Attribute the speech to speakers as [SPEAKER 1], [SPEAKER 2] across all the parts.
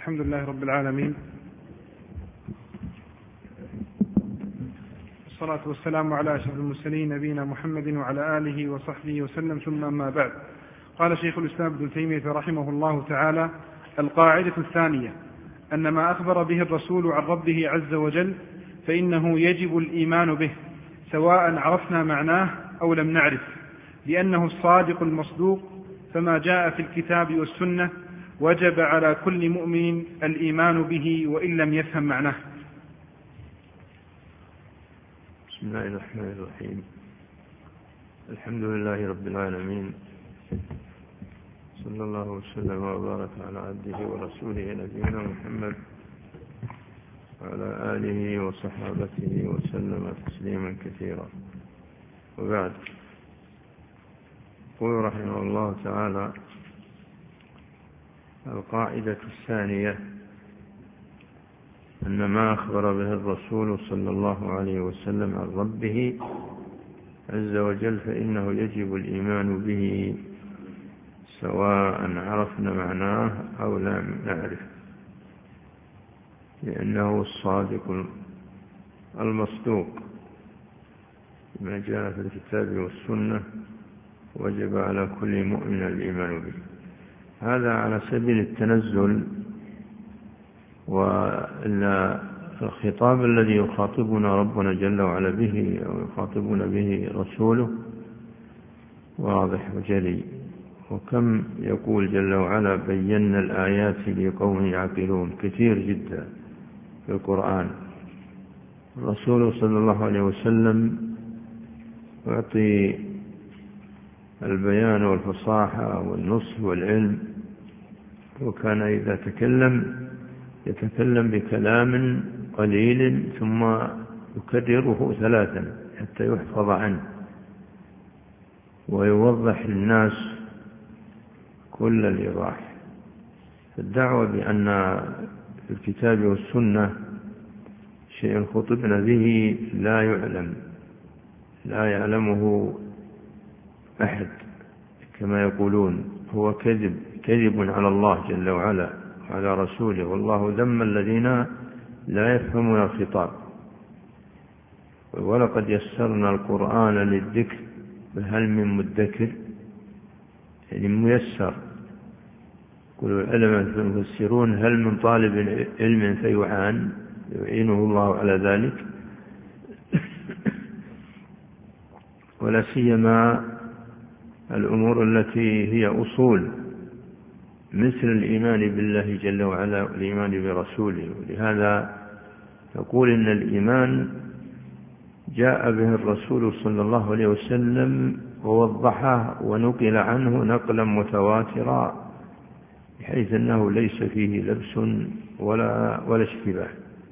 [SPEAKER 1] الحمد لله رب العالمين، والصلاة والسلام على أشرف المرسلين نبينا محمد وعلى آله وصحبه وسلم، ثم أما بعد. قال شيخ الإسلام ابن تيمية رحمه الله تعالى: القاعدة الثانية أن ما أخبر به الرسول عن ربه عز وجل فإنه يجب الإيمان به سواء عرفنا معناه أو لم نعرف، لأنه الصادق المصدوق، فما جاء في الكتاب والسنة وجب على كل مؤمن الإيمان به وإن لم يفهم معناه.
[SPEAKER 2] بسم الله الرحمن الرحيم. الحمد لله رب العالمين، صلى الله وسلم وبارك على عبده ورسوله نبينا محمد وعلى آله وصحابته وسلم تسليما كثيرا، وبعد. يقول رحمه الله تعالى: القاعدة الثانية أن ما أخبر به الرسول صلى الله عليه وسلم عن ربه عز وجل فإنه يجب الإيمان به سواء عرفنا معناه أو لم نعرف، لأنه الصادق المصدوق، ما جاء في الكتاب والسنة وجب على كل مؤمن الإيمان به. هذا على سبيل التنزل، والخطاب الذي يخاطبنا ربنا جل وعلا به أو يخاطبنا به رسوله واضح وجلي. وكم يقول جل وعلا: بينا الآيات لقوم يعقلون، كثير جدا في القرآن. الرسول صلى الله عليه وسلم يعطي البيان والفصاحة والنصح والعلم، وكان إذا يتكلم بكلام قليل ثم يكرره 3 حتى يحفظ عنه، ويوضح للناس كل الإيضاح. الدعوة بأن في الكتاب والسنة شيء خطبنا به لا يعلمه أحد، كما يقولون هو كذب على الله جل وعلا وعلى رسوله، والله ذم الذين لا يفهمون الخطاب. ولقد يسرنا القرآن للذكر فهل من مدكر، يعني ميسر. يقول العلماء المفسرون: هل من طالب علم يعينه الله على ذلك؟ ولا سيما الأمور التي هي أصول، مثل الإيمان بالله جل وعلا والإيمان برسوله. ولهذا نقول إن الإيمان جاء به الرسول صلى الله عليه وسلم ووضحه ونقل عنه نقلا متواترا، بحيث أنه ليس فيه لبس ولا اشتباه.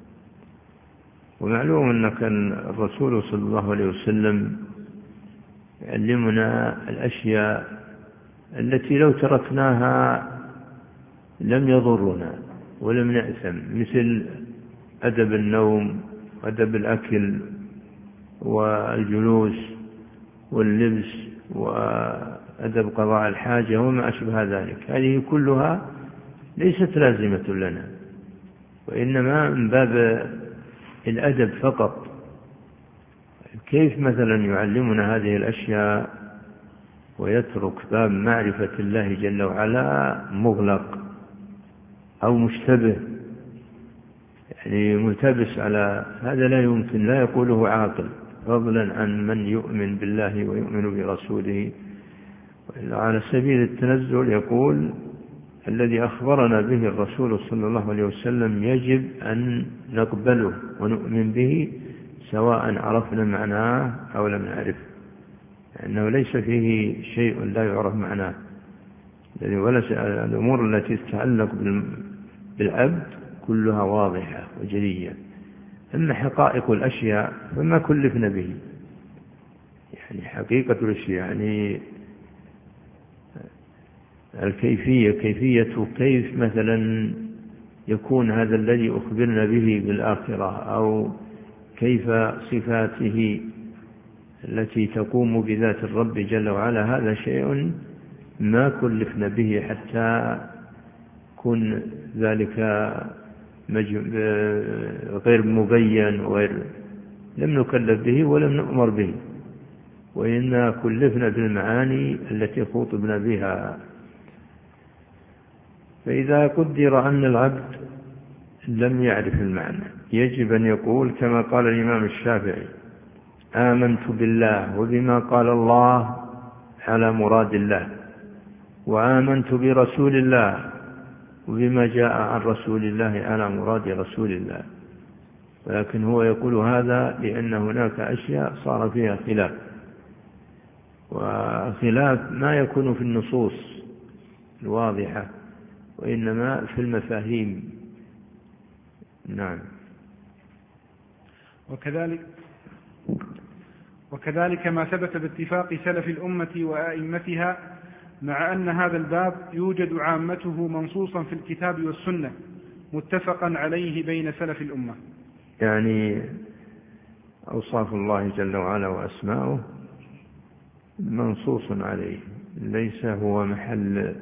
[SPEAKER 2] ومعلوم أن كان الرسول صلى الله عليه وسلم يعلمنا الأشياء التي لو تركناها لم يضرنا ولم نأثم، مثل أدب النوم وأدب الأكل والجلوس واللبس وأدب قضاء الحاجة وما أشبه ذلك. هذه كلها ليست لازمة لنا، وإنما من باب الأدب فقط. كيف مثلا يعلمنا هذه الأشياء ويترك باب معرفة الله جل وعلا مغلق أو مشتبه، يعني ملتبس على هذا؟ لا يمكن، لا يقوله عاقل، فضلا عن من يؤمن بالله ويؤمن برسوله. على سبيل التنزل يقول: الذي أخبرنا به الرسول صلى الله عليه وسلم يجب أن نقبله ونؤمن به سواء عرفنا معناه أو لم نعرف، لأنه ليس فيه شيء لا يعرف معناه. الأمور التي تتعلق بالعبد كلها واضحة وجلية. أما حقائق الأشياء فما كلفنا به، يعني حقيقة الأشياء، يعني الكيفية، كيف مثلا يكون هذا الذي أخبرنا به بالآخرة، أو كيف صفاته التي تقوم بذات الرب جل وعلا. هذا شيء ما كلفنا به حتى يكون ذلك غير مبين لم نكلف به ولم نؤمر به، وإنا كلفنا بالمعاني التي خطبنا بها. فإذا قدر أن العبد لم يعرف المعنى يجب أن يقول كما قال الإمام الشافعي: آمنت بالله وبما قال الله على مراد الله، وآمنت برسول الله وبما جاء عن رسول الله على مراد رسول الله. ولكن هو يقول هذا لأن هناك أشياء صار فيها خلاف، وخلاف ما يكون في النصوص الواضحة وإنما في المفاهيم. نعم.
[SPEAKER 1] وكذلك ما ثبت باتفاق سلف الأمة وأئمتها، مع أن هذا الباب يوجد عامته منصوصا في الكتاب والسنة متفقا عليه بين سلف الأمة.
[SPEAKER 2] يعني أوصاف الله جل وعلا وأسماؤه منصوص عليه، ليس هو محل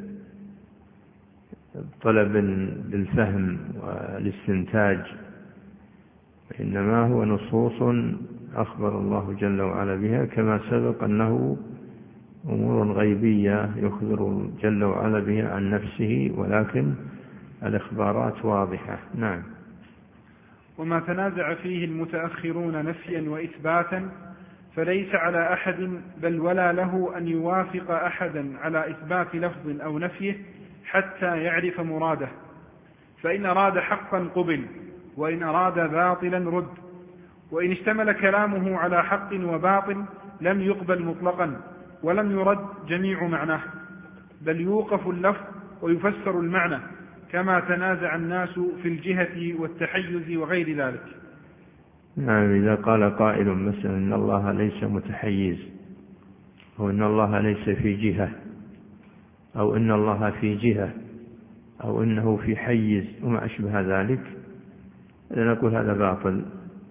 [SPEAKER 2] طلب للفهم والاستنتاج، إنما هو نصوص أخبر الله جل وعلا بها، كما سبق أنه أمور غيبية يخبر جل وعلا بها عن نفسه، ولكن الإخبارات واضحة. نعم.
[SPEAKER 1] وما تنازع فيه المتأخرون نفيا وإثباتا فليس على أحد بل ولا له أن يوافق أحدا على إثبات لفظ أو نفيه حتى يعرف مراده، فإن أراد حقا قبل، وإن أراد باطلا رد، وإن اشتمل كلامه على حق وباطل لم يقبل مطلقا ولم يرد جميع معناه، بل يوقف اللفظ ويفسر المعنى، كما تنازع الناس في الجهة والتحيز وغير ذلك.
[SPEAKER 2] نعم. إذا قال قائل مثلا إن الله ليس متحيز، أو إن الله ليس في جهة، أو إن الله في جهة، أو إنه في حيز وما أشبه ذلك، نقول هذا باطل.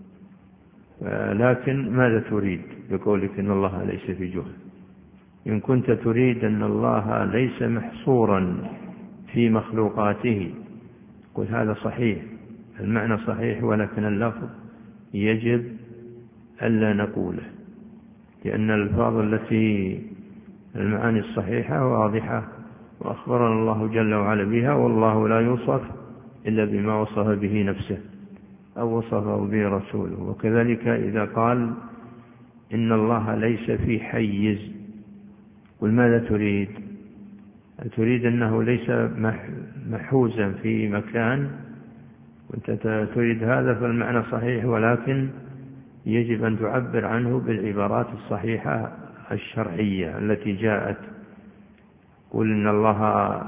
[SPEAKER 2] لكن ماذا تريد بقولك إن الله ليس في جهة؟ إن كنت تريد أن الله ليس محصورا في مخلوقاته قل هذا صحيح، المعنى صحيح، ولكن اللفظ يجب ألا نقوله، لأن الألفاظ التي المعاني الصحيحة واضحة وأخبرنا الله جل وعلا بها، والله لا يوصف إلا بما وصف به نفسه أو وصفه به رسوله. وكذلك إذا قال إن الله ليس في حيز قل ماذا تريد؟ تريد أنه ليس محوزا في مكان، وأنت تريد هذا فالمعنى صحيح، ولكن يجب أن تعبر عنه بالعبارات الصحيحة الشرعية التي جاءت. قل إن الله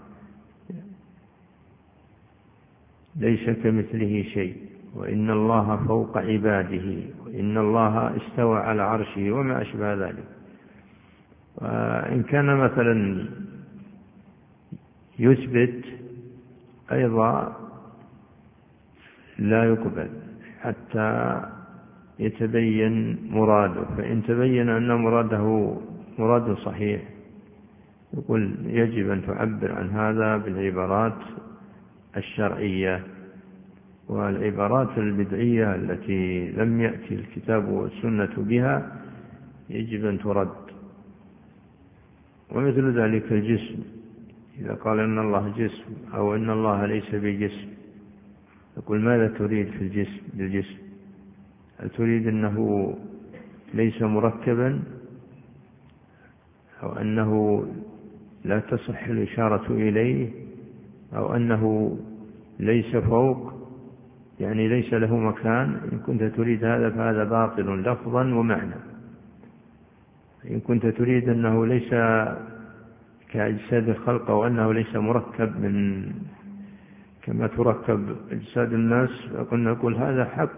[SPEAKER 2] ليس كمثله شيء، وإن الله فوق عباده، وإن الله استوى على عرشه وما أشبه ذلك. وإن كان مثلا يثبت أيضا لا يقبل حتى يتبين مراده، فإن تبين أن مراده مراد صحيح يقول يجب أن تعبر عن هذا بالعبارات الشرعية. والعبارات البدعية التي لم يأتي الكتاب والسنة بها يجب أن ترد. ومثل ذلك الجسم، إذا قال إن الله جسم أو إن الله ليس بجسم يقول ماذا تريد في الجسم بالجسم؟ هل تريد أنه ليس مركبا، أو أنه لا تصح الإشارة إليه، أو أنه ليس فوق يعني ليس له مكان؟ إن كنت تريد هذا فهذا باطل لفظا ومعنى. إن كنت تريد أنه ليس كأجساد الخلق، وأنه ليس مركب من كما تركب أجساد الناس، فقلنا نقول هذا حق،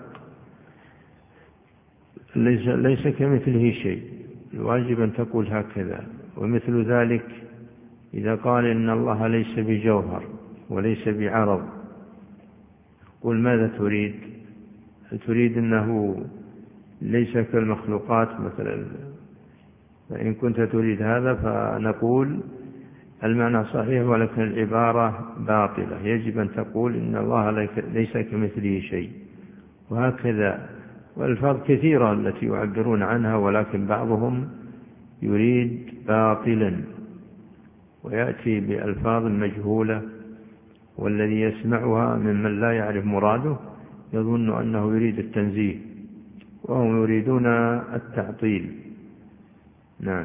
[SPEAKER 2] ليس كمثله شيء، الواجب أن تقول هكذا. ومثل ذلك إذا قال إن الله ليس بجوهر وليس بعرض قل ماذا تريد؟ تريد أنه ليس كالمخلوقات مثلا؟ فإن كنت تريد هذا فنقول المعنى صحيح ولكن العبارة باطلة. يجب أن تقول إن الله ليس كمثله شيء، وهكذا. والألفاظ كثيرة التي يعبرون عنها، ولكن بعضهم يريد باطلا ويأتي بألفاظ مجهولة، والذي يسمعها ممن لا يعرف مراده يظن أنه يريد التنزيه، وهم يريدون التعطيل. نعم.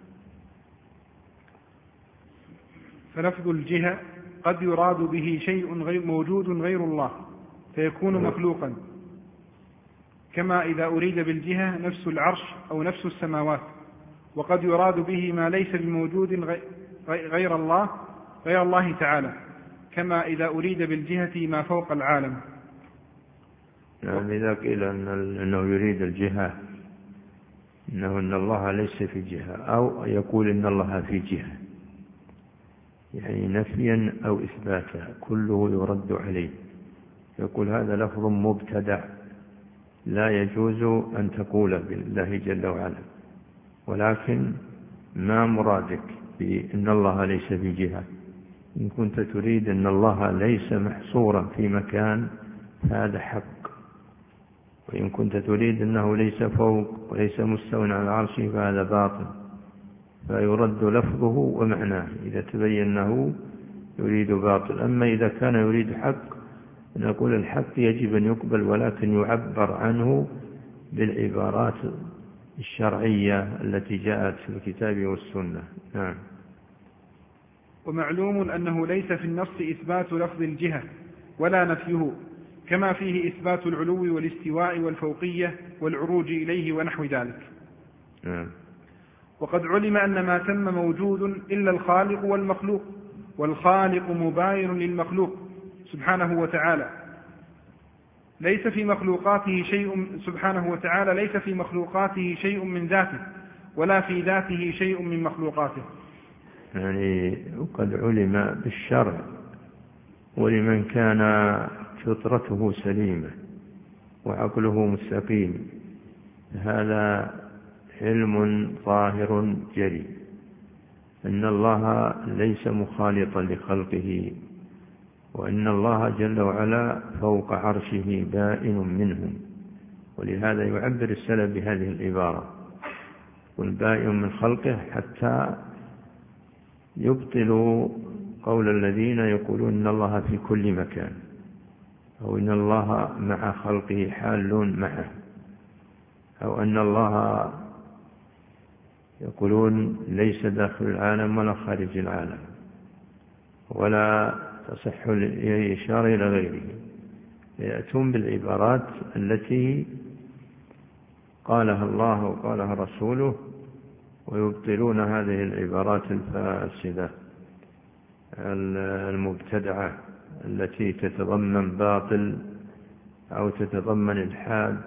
[SPEAKER 1] فلفظ الجهة قد يراد به شيء غير موجود غير الله فيكون مخلوقا، كما إذا أريد بالجهة نفس العرش أو نفس السماوات، وقد يراد به ما ليس بموجود غير الله تعالى، كما إذا أريد بالجهة ما فوق العالم.
[SPEAKER 2] نعم. إذا قيل أنه يريد الجهة إن الله ليس في جهة، أو يقول إن الله في جهة، يعني نفيا أو إثباتا، كله يرد عليه. يقول هذا لفظ مبتدع لا يجوز أن تقول بالله جل وعلا، ولكن ما مرادك بأن الله ليس في جهة؟ إن كنت تريد أن الله ليس محصورا في مكان فهذا حق، وإن كنت تريد أنه ليس فوق وليس مستوى على العرش فهذا باطل، فيرد لفظه ومعناه إذا تبين أنه يريد باطل. أما إذا كان يريد حق نقول الحق يجب أن يقبل، ولكن يعبر عنه بالعبارات الشرعية التي جاءت في الكتاب والسنة. نعم.
[SPEAKER 1] ومعلوم أنه ليس في النص إثبات لفظ الجهة ولا نفيه، كما فيه إثبات العلو والاستواء والفوقية والعروج إليه ونحو ذلك.
[SPEAKER 2] نعم.
[SPEAKER 1] وقد علم أن ما تم موجود إلا الخالق والمخلوق، والخالق مباين للمخلوق سبحانه وتعالى، ليس في مخلوقاته شيء من ذاته، ولا في ذاته شيء من مخلوقاته.
[SPEAKER 2] يعني وقد علم بالشرع، ولمن كان فطرته سليمة وعقله مستقيم، هذا علم ظاهر جلي أن الله ليس مخالطا لخلقه، وأن الله جل وعلا فوق عرشه بائن منهم. ولهذا يعبر السلف بهذه العبارة، والبائن من خلقه، حتى يبطلوا قول الذين يقولون إن الله في كل مكان، أو إن الله مع خلقه حال معه، أو أن الله يقولون ليس داخل العالم ولا خارج العالم، ولا تصح الإشارة إلى غيره. يأتون بالعبارات التي قالها الله وقالها رسوله، ويبطلون هذه العبارات الفاسدة المبتدعة التي تتضمن باطل أو تتضمن الحاد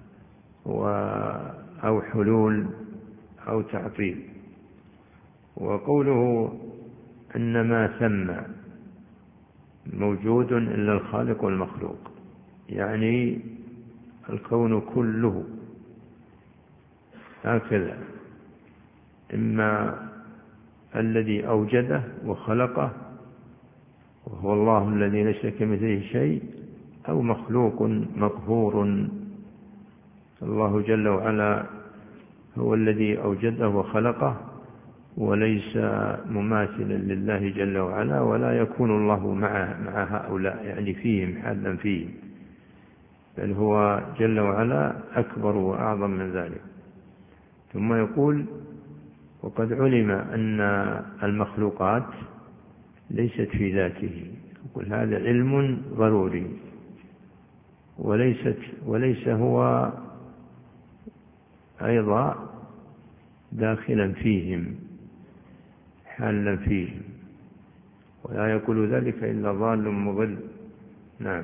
[SPEAKER 2] أو حلول أو تعطيل. وقوله أن ما ثم موجود إلا الخالق والمخلوق، يعني الكون كله هكذا، إما الذي أوجده وخلقه وهو الله الذي ليس كمثله شيء، أو مخلوق مقهور. الله جل وعلا هو الذي أوجده وخلقه، وليس مماثلا لله جل وعلا، ولا يكون الله مع هؤلاء، يعني فيهم حالا فيهم، بل هو جل وعلا أكبر وأعظم من ذلك. ثم يقول وقد علم أن المخلوقات ليست في ذاته. يقول هذا علم ضروري، وليس هو أيضا داخلا فيهم حالا فيهم، ولا يقول ذلك إلا ضال مضل. نعم.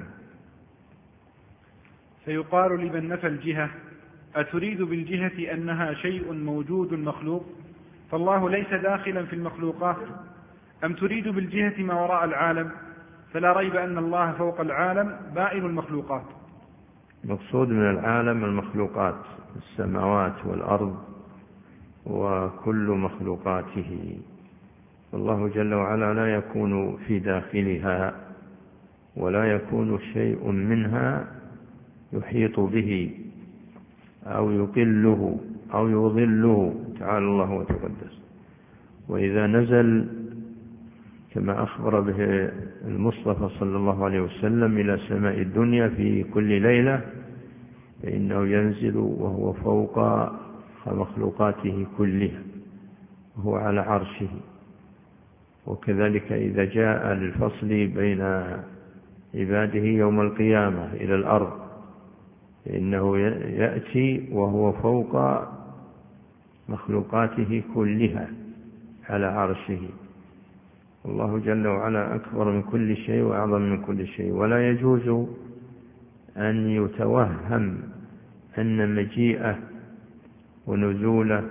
[SPEAKER 1] فيقال لمن نفى الجهة: أتريد بالجهة أنها شيء موجود مخلوق، فالله ليس داخلا في المخلوقات، أم تريد بالجهة ما وراء العالم؟ فلا ريب أن الله فوق العالم بائن المخلوقات.
[SPEAKER 2] مقصود من العالم المخلوقات، السماوات والأرض وكل مخلوقاته، والله جل وعلا لا يكون في داخلها ولا يكون شيء منها يحيط به أو يقله أو يضله تعالى الله وتقدس. وإذا نزل كما أخبر به المصطفى صلى الله عليه وسلم إلى سماء الدنيا في كل ليلة فإنه ينزل وهو فوق مخلوقاته كلها وهو على عرشه. وكذلك إذا جاء للفصل بين عباده يوم القيامة إلى الأرض فإنه يأتي وهو فوق مخلوقاته كلها على عرشه. الله جل وعلا أكبر من كل شيء وأعظم من كل شيء. ولا يجوز أن يتوهم أن مجيئه ونزوله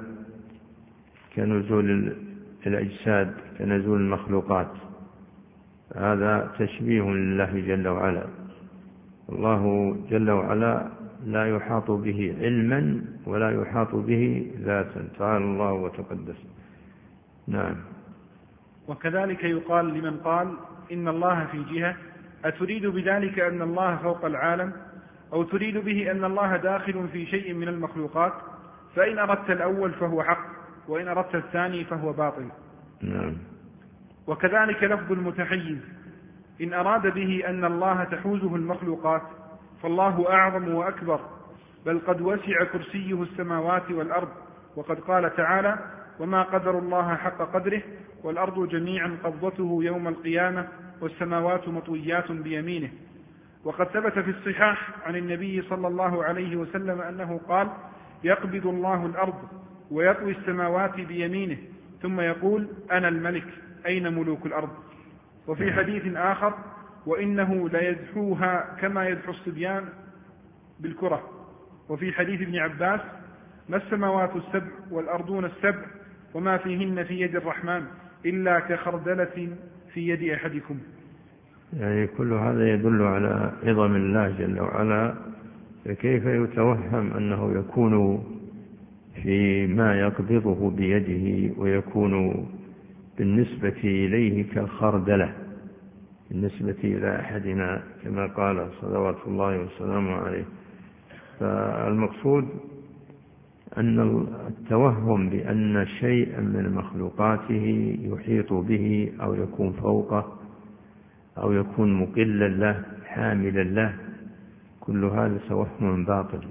[SPEAKER 2] كنزول الأجساد كنزول المخلوقات، هذا تشبيه لله جل وعلا. الله جل وعلا لا يحاط به علما ولا يحاط به ذاتا تعالى الله وتقدس. نعم.
[SPEAKER 1] وكذلك يقال لمن قال إن الله في جهة: أتريد بذلك أن الله فوق العالم، أو تريد به أن الله داخل في شيء من المخلوقات؟ فإن أردت الأول فهو حق، وإن أردت الثاني فهو باطل.
[SPEAKER 2] نعم.
[SPEAKER 1] وكذلك لفظ المتحيز إن أراد به أن الله تحوزه المخلوقات فالله أعظم وأكبر، بل قد وسع كرسيه السماوات والأرض، وقد قال تعالى: وما قدر الله حق قدره والأرض جميعا قبضته يوم القيامة والسماوات مطويات بيمينه. وقد ثبت في الصحاح عن النبي صلى الله عليه وسلم أنه قال: يقبض الله الأرض ويطوي السماوات بيمينه ثم يقول: أنا الملك أين ملوك الأرض. وفي حديث آخر: وإنه ليدحوها كما يدحو الصبيان بالكرة. وفي حديث ابن عباس: ما السماوات السبع والأرضون السبع وما فيهن في يد الرحمن إلا كخردلة في يد أحدكم.
[SPEAKER 2] يعني كل هذا يدل على عظم الله جل وعلا، فكيف يتوهم أنه يكون في ما يقبضه بيده ويكون بالنسبة إليه كالخردلة بالنسبة إلى أحدنا كما قال صلوات الله وسلامه عليه. فالمقصود أن التوهم بأن شيئا من مخلوقاته يحيط به أو يكون فوقه أو يكون مقلا له حاملا له، كل هذا توهم باطل.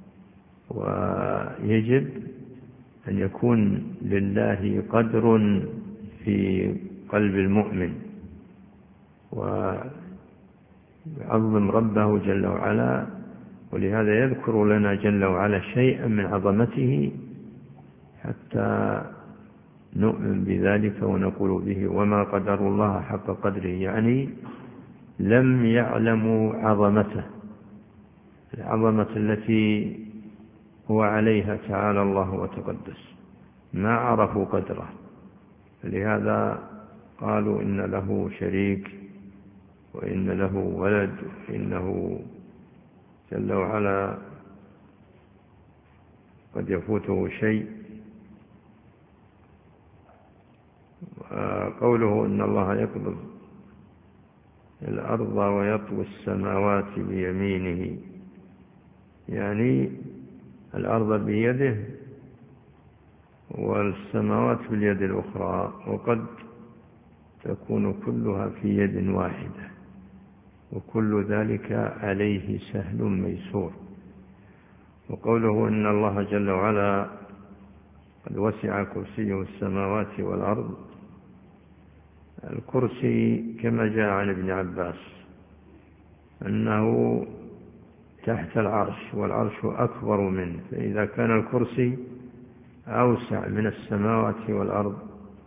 [SPEAKER 2] ويجب أن يكون لله قدر في قلب المؤمن ويعظم ربه جل وعلا، ولهذا يذكر لنا جل وعلا شيئا من عظمته حتى نؤمن بذلك ونقول به. وما قدر الله حق قدره، يعني لم يعلموا عظمته، العظمة التي هو عليها تعالى الله وتقدس، ما عرفوا قدره. لهذا قالوا إن له شريك وإن له ولد، إنه جل وعلا قد يفوته شيء. قوله إن الله يقبض الأرض ويطوي السماوات بيمينه، يعني الأرض بيده والسماوات باليد الأخرى، وقد تكون كلها في يد واحدة، وكل ذلك عليه سهل ميسور. وقوله إن الله جل وعلا قد وسع كرسيه السماوات والأرض، الكرسي كما جاء عن ابن عباس أنه تحت العرش والعرش أكبر منه، فإذا كان الكرسي أوسع من السماوات والأرض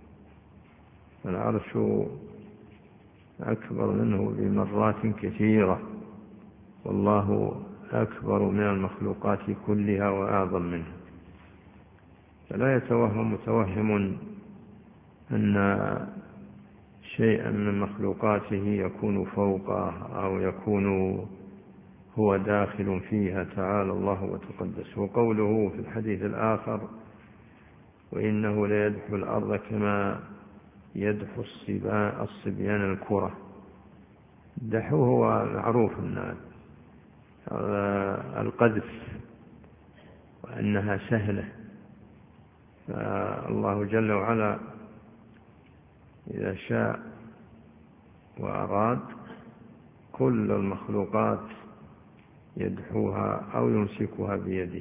[SPEAKER 2] فالعرش أكبر منه بمرات كثيرة، والله أكبر من المخلوقات كلها وأعظم منه. فلا يتوهم متوهم أن شيئا من مخلوقاته يكون فوقه أو يكون هو داخل فيها تعالى الله وتقدس. وقوله في الحديث الآخر: وإنه ليدحو الأرض كما يدحو الصبيان الكرة. الدحو هو معروف أن القذف وأنها سهلة. فالله جل وعلا إذا شاء وأراد كل المخلوقات يدحوها أو يمسكها بيده.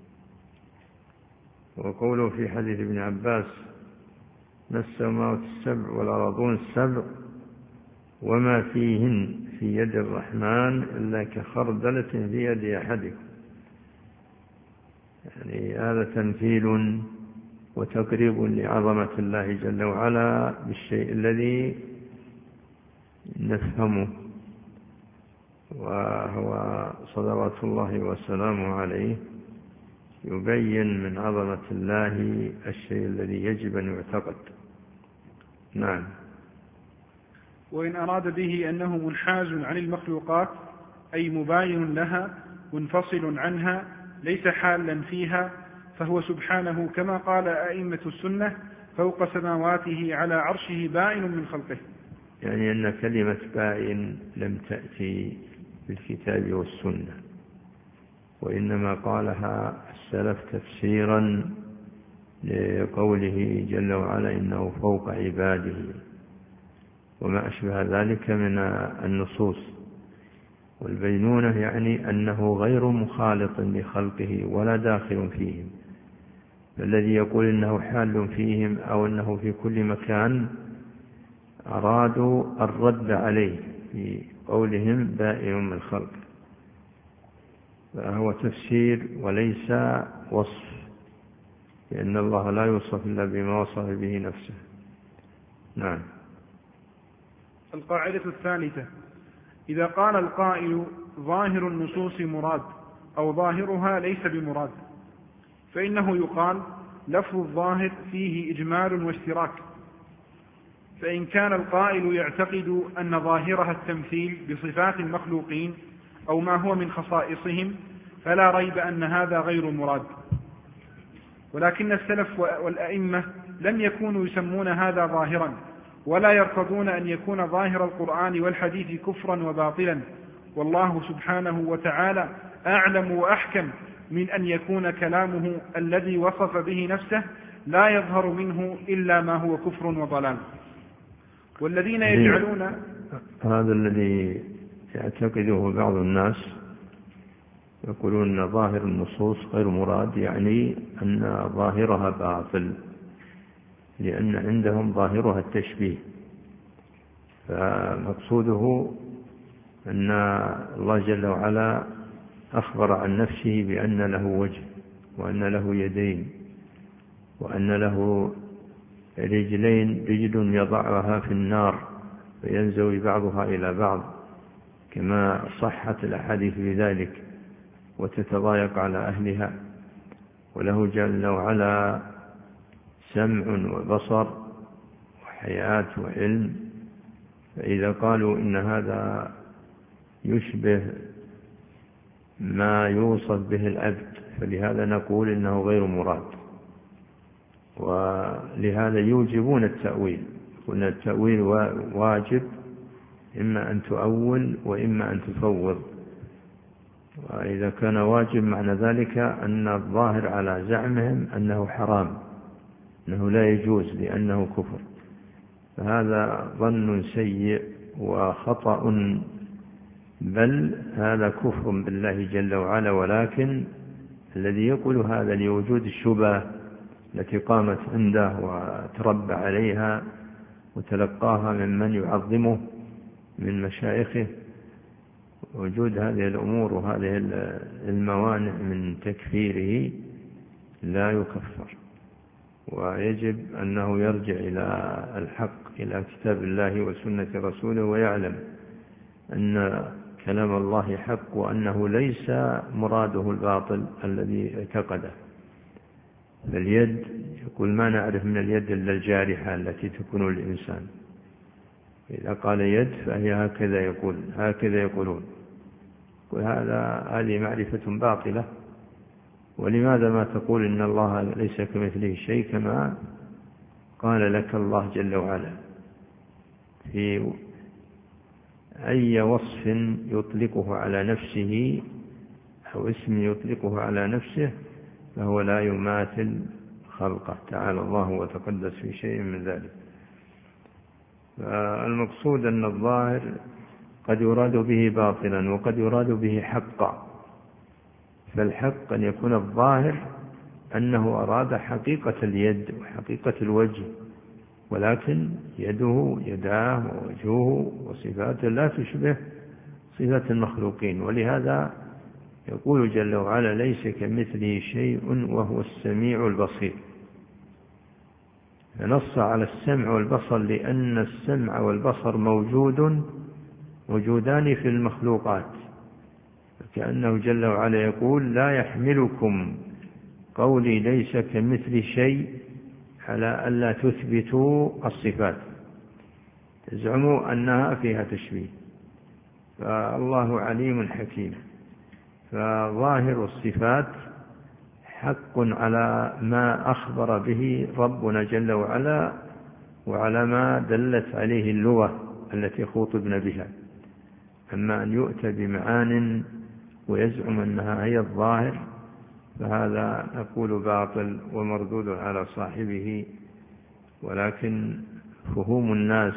[SPEAKER 2] وقوله في حديث ابن عباس: ما السماوات السبع والأرضون السبع وما فيهن في يد الرحمن إلا كخردلة في يد أحدكم. يعني هذا تمثيل وتقريب لعظمة الله جل وعلا بالشيء الذي نفهمه، وهو صلوات الله وسلامه عليه يبين من عظمة الله الشيء الذي يجب أن يعتقد. نعم.
[SPEAKER 1] وإن أراد به أنه منحاز عن المخلوقات أي مباين لها منفصل عنها ليس حالا فيها، فهو سبحانه كما قال أئمة السنة فوق سماواته على عرشه بائن من خلقه.
[SPEAKER 2] يعني أن كلمة بائن لم تأتي بالكتاب والسنة، وإنما قالها السلف تفسيرا لقوله جل وعلا إنه فوق عباده وما أشبه ذلك من النصوص. والبينونة يعني أنه غير مخالط لخلقه ولا داخل فيهم، فالذي يقول إنه حال فيهم أو أنه في كل مكان أرادوا الرد عليه في قولهم بائن من خلق، فهو تفسير وليس وصف، لأن الله لا يوصف إلا بما وصف به نفسه. نعم.
[SPEAKER 1] القاعدة الثالثة: إذا قال القائل ظاهر النصوص مراد أو ظاهرها ليس بمراد، فإنه يقال لفظ الظاهر فيه إجمال واشتراك. فإن كان القائل يعتقد أن ظاهرها التمثيل بصفات المخلوقين أو ما هو من خصائصهم فلا ريب أن هذا غير مراد. ولكن السلف والأئمة لم يكونوا يسمون هذا ظاهرا، ولا يرتضون أن يكون ظاهر القرآن والحديث كفرا وباطلا، والله سبحانه وتعالى أعلم وأحكم من أن يكون كلامه الذي وصف به نفسه لا يظهر منه إلا ما هو كفر وضلال. والذين يجعلون
[SPEAKER 2] هذا الذي يعتقده بعض الناس يقولون أن ظاهر النصوص غير مراد، يعني أن ظاهرها باطل، لأن عندهم ظاهرها التشبيه. فمقصوده أن الله جل وعلا أخبر عن نفسه بأن له وجه وأن له يدين وأن له رجلين، رجل يضعها في النار فينزوي بعضها إلى بعض كما صحت الأحاديث بذلك وتتضايق على أهلها، وله جل وعلا سمع وبصر وحياة وعلم. فإذا قالوا إن هذا يشبه ما يوصف به العبد فلهذا نقول إنه غير مراد، ولهذا يوجبون التأويل، قلنا التأويل واجب، إما أن تؤول وإما أن تفوض. وإذا كان واجب معنى ذلك أن الظاهر على زعمهم أنه حرام، أنه لا يجوز لأنه كفر، فهذا ظن سيء وخطأ، بل هذا كفر بالله جل وعلا. ولكن الذي يقول هذا لوجود الشبهة التي قامت عنده وتربى عليها وتلقاها ممن يعظمه من مشايخه، وجود هذه الأمور وهذه الموانع من تكفيره لا يكفر، ويجب أنه يرجع إلى الحق، إلى كتاب الله وسنة رسوله، ويعلم أن كلام الله حق وأنه ليس مراده الباطل الذي اعتقده. فاليد يقول ما نعرف من اليد إلا الجارحة التي تكون للإنسان، إذا قال يد فهي هكذا يقولون، هذه معرفة باطلة. ولماذا ما تقول إن الله ليس كمثله شيء كما قال لك الله جل وعلا في أي وصف يطلقه على نفسه أو اسم يطلقه على نفسه فهو لا يماثل خلقه تعالى الله وتقدس في شيء من ذلك. فالمقصود أن الظاهر قد يراد به باطلا وقد يراد به حقا. فالحق أن يكون الظاهر أنه أراد حقيقة اليد وحقيقة الوجه، ولكن يده يداه ووجهه وصفاته لا تشبه صفات المخلوقين. ولهذا يقول جل وعلا ليس كمثله شيء وهو السميع البصير. فنص على السمع والبصر لأن السمع والبصر موجودان في المخلوقات، كأنه جل وعلا يقول لا يحملكم قولي ليس كمثل شيء على ألا تثبتوا الصفات، تزعموا أنها فيها تشبيه. فالله عليم حكيم. فظاهر الصفات حق على ما أخبر به ربنا جل وعلا وعلى ما دلت عليه اللغة التي خُطبنا بها. أما أن يؤتى بمعان ويزعم أنها هي الظاهر فهذا نقول باطل ومردود على صاحبه. ولكن فهوم الناس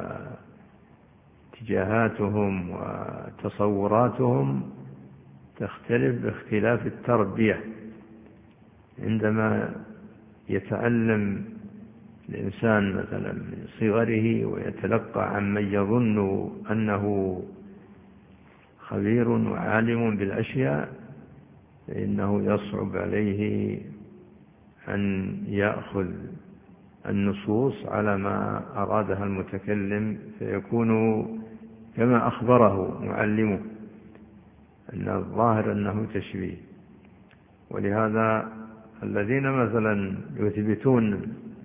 [SPEAKER 2] واتجاهاتهم وتصوراتهم تختلف باختلاف التربية. عندما يتعلم الإنسان مثلا من صغره ويتلقى عمن يظن أنه خبير وعالم بالأشياء فإنه يصعب عليه أن يأخذ النصوص على ما أرادها المتكلم، فيكون كما أخبره معلمه أن الظاهر أنه تشبيه. ولهذا الذين مثلا يثبتون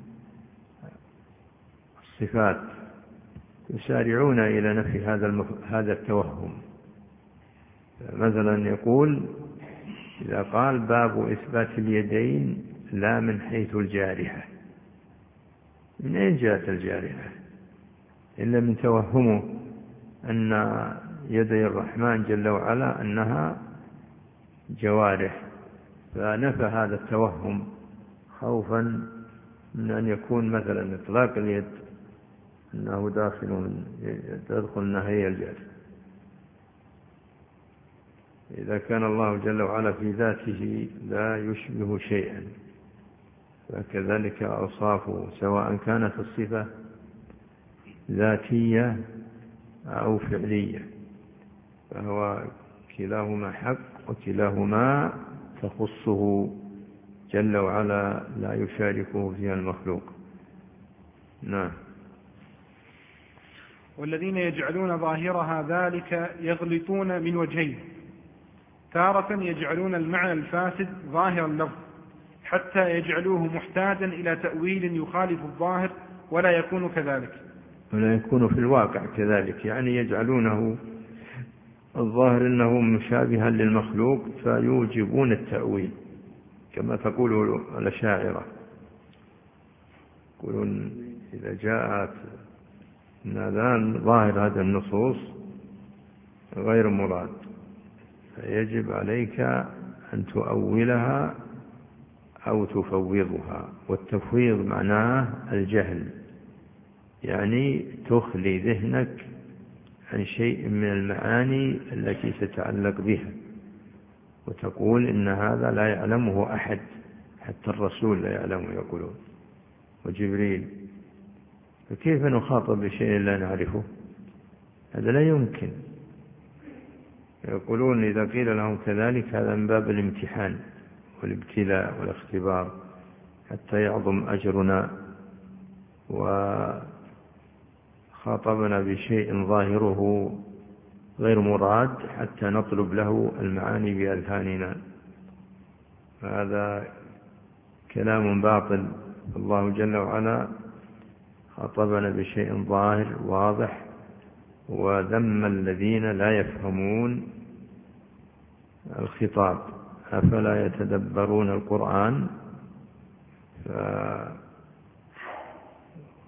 [SPEAKER 2] الصفات يسارعون إلى نفي هذا التوهم. مثلا يقول إذا قال باب إثبات اليدين لا من حيث الجارحة، من أين جاءت الجارحة إلا من توهمه أن يدي الرحمن جل وعلا أنها جوارح، فنفى هذا التوهم خوفا من أن يكون مثلا إطلاق اليد أنه تدخل النهي الجارح. إذا كان الله جل وعلا في ذاته لا يشبه شيئا فكذلك أوصافه سواء كانت الصفة ذاتية أو فعلية فهو كلاهما حق وكلاهما تخصه جل وعلا لا يشاركه فيها المخلوق. نعم.
[SPEAKER 1] والذين يجعلون ظاهرها ذلك يغلطون من وجهين: تارة يجعلون المعنى الفاسد ظاهر اللفظ حتى يجعلوه محتاجا إلى تأويل يخالف الظاهر ولا يكون كذلك،
[SPEAKER 2] ولا يكون في الواقع كذلك، يعني يجعلونه الظاهر أنه مشابها للمخلوق فيوجبون التأويل كما تقول الأشاعرة، يقولون إذا جاءت الآن ظاهر هذا النصوص غير مراد فيجب عليك أن تؤولها أو تفوضها. والتفويض معناه الجهل، يعني تخلي ذهنك عن شيء من المعاني التي تتعلق بها وتقول إن هذا لا يعلمه أحد، حتى الرسول لا يعلمه يقولون وجبريل، فكيف نخاطب بشيء لا نعرفه؟ هذا لا يمكن. يقولون إذا قيل لهم كذلك هذا من باب الامتحان والابتلاء والاختبار حتى يعظم أجرنا، وخاطبنا بشيء ظاهره غير مراد حتى نطلب له المعاني بأذهاننا. هذا كلام باطل. الله جل وعلا خاطبنا بشيء ظاهر واضح وذم الذين لا يفهمون الخطاب. أفلا يتدبرون القرآن؟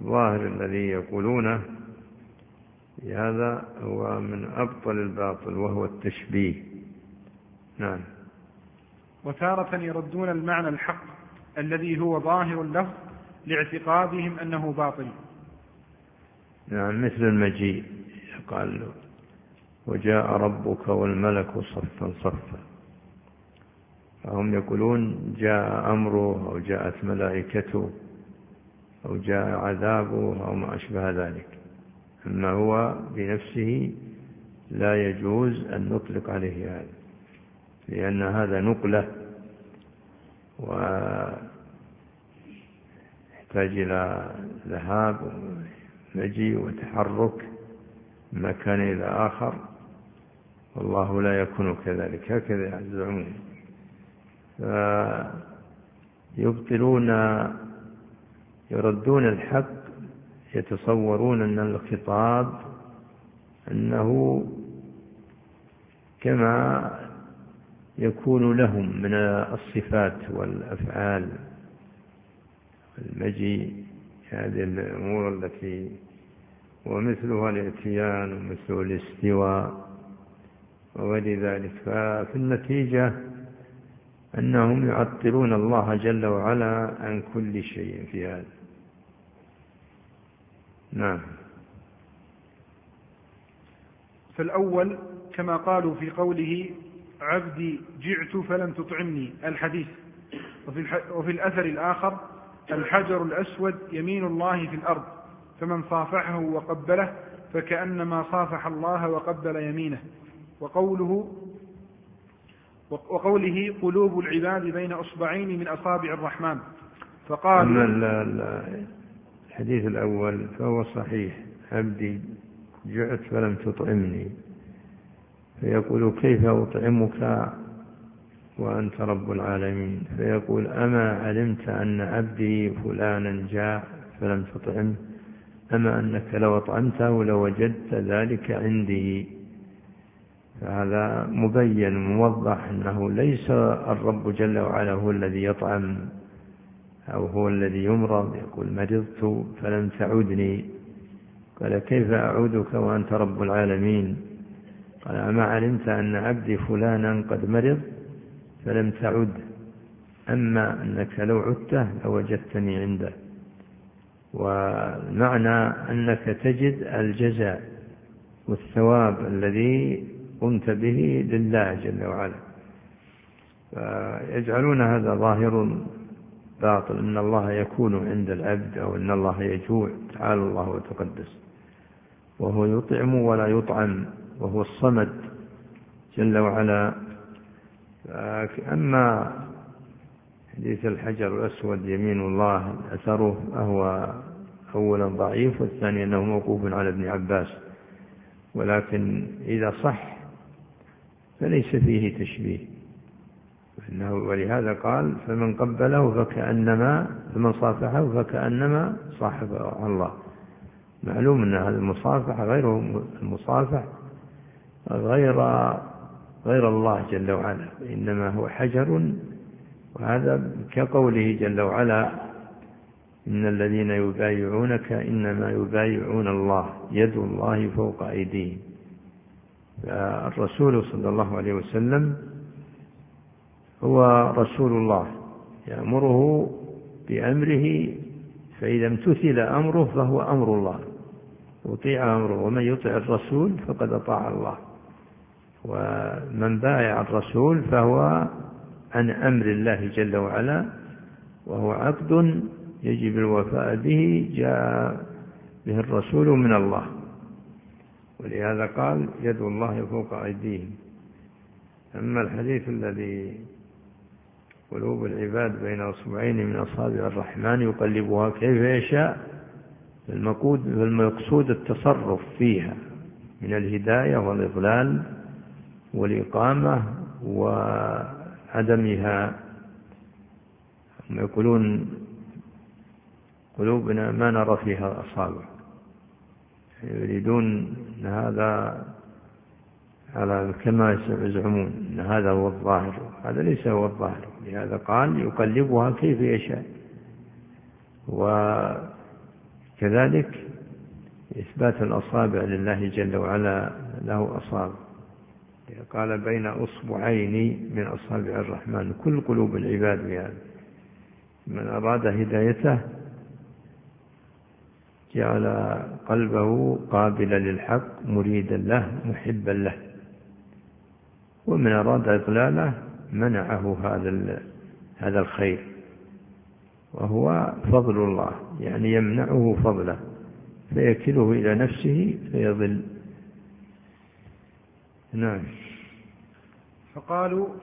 [SPEAKER 2] الظاهر الذي يقولونه هذا هو من أبطل الباطل، وهو التشبيه. نعم.
[SPEAKER 1] وتارة يردون المعنى الحق الذي هو ظاهر اللفظ لاعتقادهم أنه باطل.
[SPEAKER 2] نعم، مثل المجيء، قال وجاء ربك والملك صفا صفا، فهم يقولون جاء أمره أو جاءت ملائكته أو جاء عذابه أو ما أشبه ذلك، أما هو بنفسه لا يجوز أن نطلق عليه هذا، لأن هذا نقلة ويحتاج إلى ذهاب ومجيء وتحرك من مكان إلى آخر، والله لا يكون كذلك، هكذا يزعمون. فيبطلون يردون الحق، يتصورون أن الخطاب أنه كما يكون لهم من الصفات والأفعال، المجيء، هذه الأمور التي ومثلها الاتيان ومثل الاستواء وغير ذلك. ففي النتيجة أنهم يعطلون الله جل وعلا عن كل شيء في هذا. نعم.
[SPEAKER 1] فالأول كما قالوا في قوله عبدي جعت فلم تطعمني الحديث، وفي الأثر الآخر الحجر الأسود يمين الله في الأرض، فمن صافحه وقبله فكأنما صافح الله وقبل يمينه. وقوله قلوب العباد بين أصبعين من أصابع الرحمن، فقال
[SPEAKER 2] أما الحديث الأول فهو صحيح، عبدي جعت فلم تطعمني، فيقول كيف أطعمك وأنت رب العالمين؟ فيقول أما علمت أن عبدي فلانا جاع فلم تطعمه، أما أنك لو أطعمته لوجدت ذلك عندي. فهذا مبين موضح أنه ليس الرب جل وعلا هو الذي يطعم أو هو الذي يمرض. يقول مرضت فلم تعودني، قال كيف أعودك وأنت رب العالمين؟ قال أما علمت أن عبدي فلانا قد مرض فلم تعد، أما أنك لو عدته لوجدتني عنده. والمعنى أنك تجد الجزاء والثواب الذي قمت به لله جل وعلا. فيجعلون هذا ظاهر باطل، أن الله يكون عند العبد أو أن الله يجوع، تعالى الله وتقدس، وهو يطعم ولا يطعم، وهو الصمد جل وعلا. أما حديث الحجر الأسود يمين الله أثره فهو أولا ضعيف، والثاني أنه موقوف على ابن عباس، ولكن إذا صح فليس فيه تشبيه، ولهذا قال فمن قبله فمن صافحه فكأنما صاحب الله. معلوم أن هذا المصافحة غير المصافح غير الله جل وعلا، إنما هو حجر. وهذا كقوله جل وعلا إن الذين يبايعونك إنما يبايعون الله يد الله فوق أيديهم. فالرسول صلى الله عليه وسلم هو رسول الله، يأمره بأمره، فإذا امتثل أمره فهو أمر الله، يطيع أمره، ومن يطع الرسول فقد أطاع الله. ومن بايع الرسول فهو عن أمر الله جل وعلا، وهو عقد يجب الوفاء به، جاء به الرسول من الله، ولهذا قال يد الله فوق أيديهم. أما الحديث الذي قلوب العباد بين أصبعين من أصابع الرحمن يقلبها كيف يشاء، فالمقصود التصرف فيها من الهداية والإضلال والإقامة وعدمها. هم يقولون قلوبنا ما نرى فيها أصابع، يريدون أن هذا على كما يزعمون أن هذا هو الظاهر، هذا ليس هو الظاهر. لهذا قال يقلبها كيف يشاء. كذلك إثبات الأصابع لله جل وعلا له أصابع، قال بين أصبعين من أصابع الرحمن كل قلوب العباد بهذا. من أراد هدايته جعل قلبه قابلا للحق مريدا له محبا له، ومن أراد إضلاله منعه هذا الخير، وهو فضل الله، يعني يمنعه فضله فيكله إلى نفسه فيضل. نعم.
[SPEAKER 1] فقالوا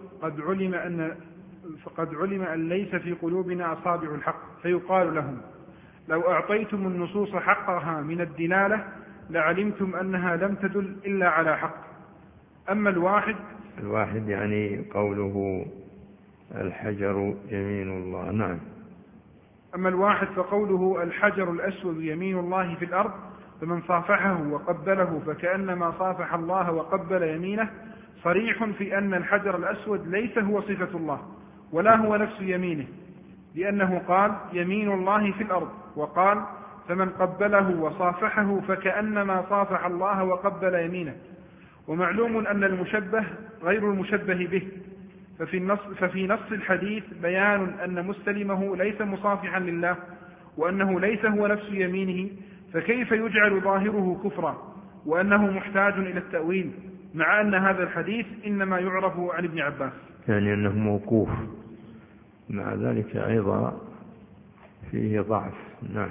[SPEAKER 1] قد علم أن ليس في قلوبنا أصابع الحق، فيقال لهم لو أعطيتم النصوص حقها من الدلالة لعلمتم أنها لم تدل إلا على حق. أما الواحد
[SPEAKER 2] يعني قوله الحجر يمين الله. نعم.
[SPEAKER 1] أما الواحد فقوله الحجر الأسود يمين الله في الأرض، فمن صافحه وقبله فكأنما صافح الله وقبل يمينه، صريح في أن الحجر الأسود ليس هو صفة الله ولا هو نفس يمينه، لأنه قال يمين الله في الأرض، وقال فمن قبله وصافحه فكأنما صافح الله وقبل يمينه. ومعلوم أن المشبه غير المشبه به، ففي نص الحديث بيان أن مستلمه ليس مصافحا لله وأنه ليس هو نفس يمينه، فكيف يجعل ظاهره كفرا وأنه محتاج إلى التأويل، مع أن هذا الحديث إنما يعرف عن ابن عباس،
[SPEAKER 2] يعني أنه موقوف، مع ذلك أيضا فيه ضعف. نعم.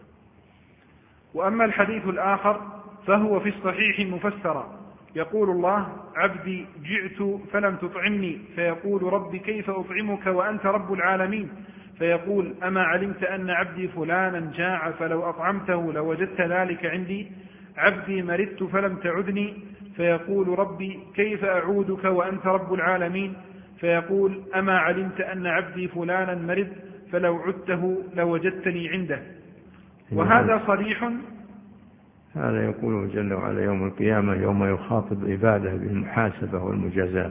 [SPEAKER 1] وأما الحديث الآخر فهو في الصحيح مفسرا، يقول الله عبدي جئت فلم تطعمني، فيقول رب كيف أطعمك وأنت رب العالمين، فيقول أما علمت أن عبدي فلانا جاع فلو أطعمته لوجدت ذلك عندي، عبدي مرضت فلم تعدني، فيقول ربي كيف أعودك وأنت رب العالمين، فيقول أما علمت أن عبدي فلانا مرض فلو عدته لوجدتني عنده. وهذا صريح.
[SPEAKER 2] هذا يقوله جل وعلا يوم القيامة يوم يخاطب عباده بالمحاسبة والمجازات،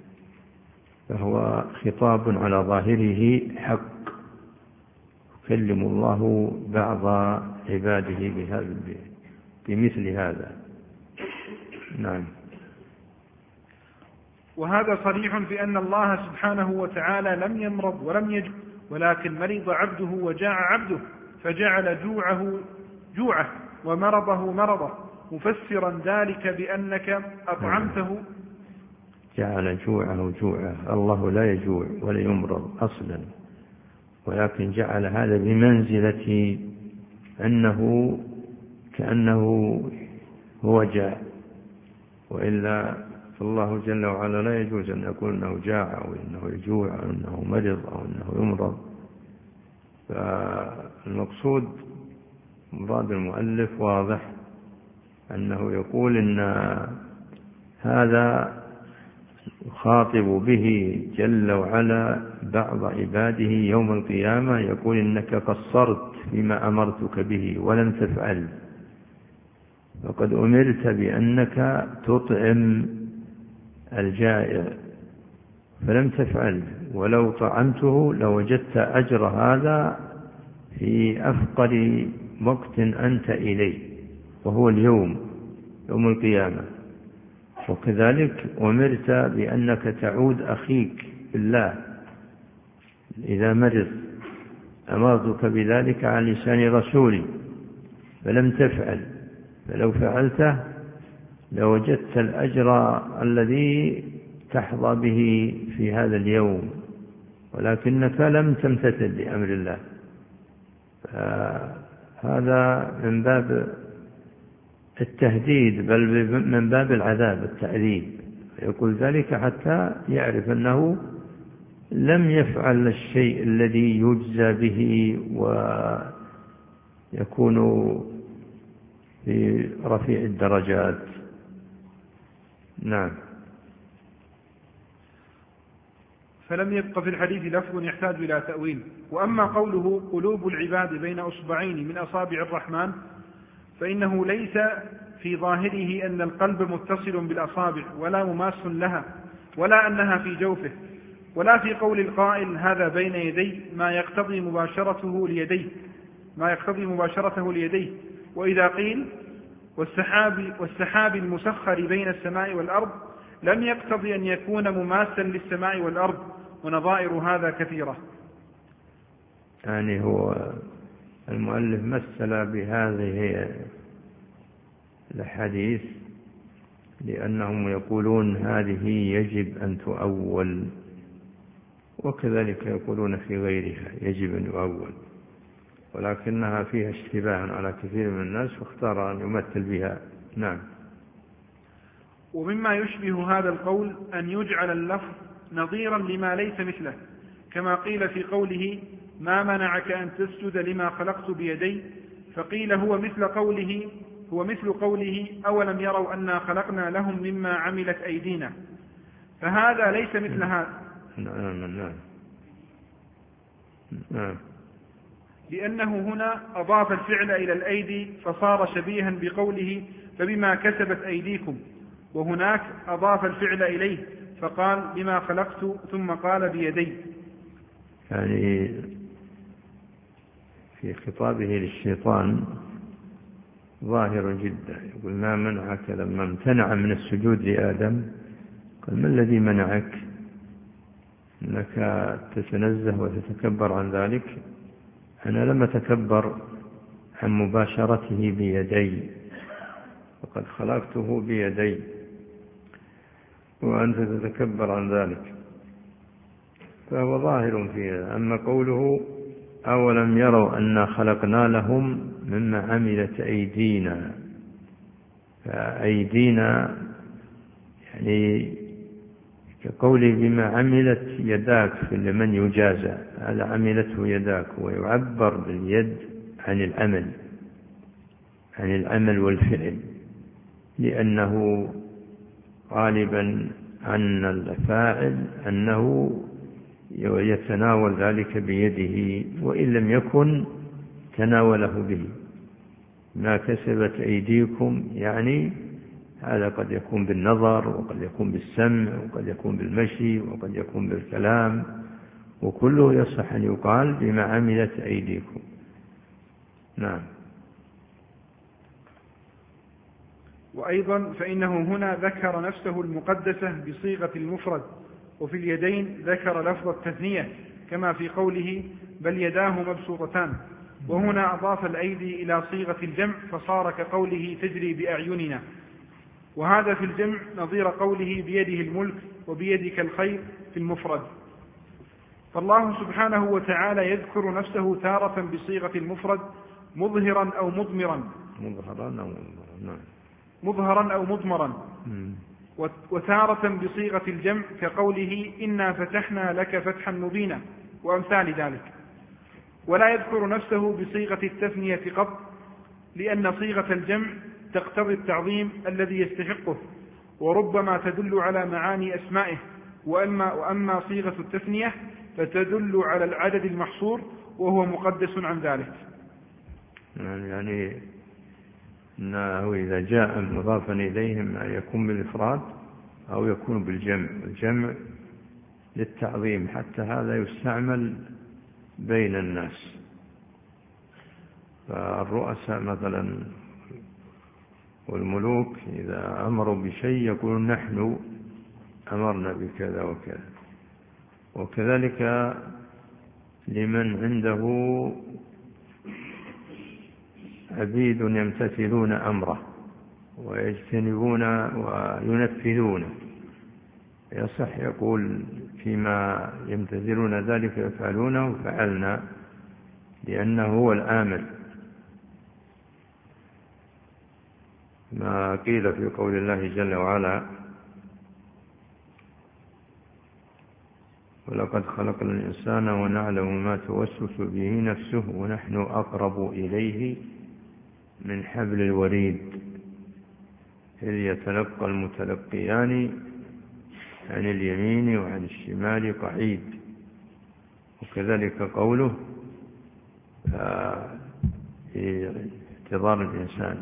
[SPEAKER 2] فهو خطاب على ظاهره حق، يكلم الله بعض عباده بمثل هذا. نعم.
[SPEAKER 1] وهذا صريح في أن الله سبحانه وتعالى لم يمرض ولم يجوع، ولكن مرض عبده وجاع عبده، فجعل جوعه ومرضه مرضه، مفسرا ذلك بأنك أطعمته.
[SPEAKER 2] جعل جوعه جوعه، الله لا يجوع ولا يمرض أصلا، ولكن جعل هذا بمنزلة أنه كأنه هو جاع، وإلا فالله جل وعلا لا يجوز أن يقول أنه جاع أو أنه يجوع أو أنه مرض أو أنه يمرض. فالمقصود مراد المؤلف واضح، أنه يقول إن هذا يخاطب به جل وعلا بعض عباده يوم القيامة، يقول إنك قصرت فيما أمرتك به ولم تفعل، وقد أمرت بأنك تطعم الجائع فلم تفعل، ولو طعمته لوجدت أجر هذا في أفقر وقت أنت إليه، وهو اليوم يوم القيامة. وكذلك أمرت بأنك تعود أخيك بالله إذا مرض، أمرتك بذلك على لسان رسولي فلم تفعل، فلو فعلته لوجدت الأجر الذي تحظى به في هذا اليوم، ولكنك لم تمتثل لأمر الله. هذا من باب التهديد، بل من باب العذاب التعذيب، يقول ذلك حتى يعرف أنه لم يفعل الشيء الذي يجزى به ويكون في رفيع الدرجات. نعم.
[SPEAKER 1] فلم يبق في الحديث لفظ يحتاج إلى تأويل. وأما قوله قلوب العباد بين أصبعين من أصابع الرحمن، فإنه ليس في ظاهره أن القلب متصل بالأصابع ولا مماس لها، ولا أنها في جوفه، ولا في قول القائل هذا بين يدي ما يقتضي مباشرته ليديه، ما يقتضي مباشرته ليديه. وإذا قيل والسحاب المسخر بين السماء والأرض لم يقتضي أن يكون مماسا للسماء والأرض، ونظائر هذا كثيرة.
[SPEAKER 2] يعني هو المؤلف مثل بهذه الحديث لأنهم يقولون هذه يجب أن تؤول، وكذلك يقولون في غيرها يجب أن يؤول، ولكنها فيها اشتباه على كثير من الناس فاختار أن يمثل بها. نعم.
[SPEAKER 1] ومما يشبه هذا القول أن يجعل اللفظ نظيرا لما ليس مثله، كما قيل في قوله ما منعك أن تسجد لما خلقت بيدي، فقيل هو مثل قوله أولم يروا أنا خلقنا لهم مما عملت أيدينا، فهذا ليس مثل هذا. لأنه هنا أضاف الفعل إلى الأيدي فصار شبيها بقوله فبما كسبت أيديكم، وهناك أضاف الفعل إليه فقال بما خلقت ثم قال بيدي.
[SPEAKER 2] يعني في خطابه للشيطان ظاهر جدا، يقول ما منعك لما امتنع من السجود لآدم، قال ما الذي منعك أنك تتنزه وتتكبر عن ذلك؟ أنا لم أتكبر عن مباشرته بيدي، وقد خلقته بيدي وأنت تتكبر عن ذلك، فهو ظاهر فيها. أما قوله أولم يروا أنا خلقنا لهم مما عملت أيدينا، فأيدينا يعني كقوله بما عملت يداك في لمن يجازى، هذا عملته يداك، ويعبر باليد عن العمل والفعل، لأنه غالبا أن الفاعل أنه يتناول ذلك بيده، وإن لم يكن تناوله به. ما كسبت أيديكم يعني هذا قد يكون بالنظر، وقد يكون بالسمع، وقد يكون بالمشي، وقد يكون بالكلام، وكله يصح أن يقال بما عملت أيديكم. نعم.
[SPEAKER 1] وأيضا فإنه هنا ذكر نفسه المقدسة بصيغة المفرد، وفي اليدين ذكر لفظ التثنية كما في قوله بل يداه مبسوطتان، وهنا أضاف الأيدي إلى صيغة الجمع فصار كقوله تجري بأعيننا، وهذا في الجمع نظير قوله بيده الملك وبيدك الخير في المفرد. فالله سبحانه وتعالى يذكر نفسه تارة بصيغة المفرد مظهرا أو مضمرا، وتارة بصيغة الجمع كقوله إنا فتحنا لك فتحا مبينا وأمثال ذلك. ولا يذكر نفسه بصيغة التثنية قط، لأن صيغة الجمع تقتضي التعظيم الذي يستحقه، وربما تدل على معاني أسمائه، وأما صيغة التثنية فتدل على العدد المحصور وهو مقدس عن ذلك.
[SPEAKER 2] يعني أنه إذا جاء مضافا إليهم يكون بالإفراد أو يكون بالجمع، الجمع للتعظيم، حتى هذا يستعمل بين الناس. فالرؤساء مثلا والملوك إذا أمروا بشيء يقولون نحن أمرنا بكذا وكذا، وكذلك لمن عنده عبيد يمتثلون أمره ويجتنبون وينفذون، يصح يقول فيما يمتثلون ذلك يفعلونه فعلنا، لأنه هو الآمر. ما قيل في قول الله جل وعلا ولقد خلقنا الإنسان ونعلم ما توسوس به نفسه ونحن أقرب إليه من حبل الوريد إذ يتلقى المتلقيان عن اليمين وعن الشمال قعيد. وكذلك قوله في اعتذار الإنسان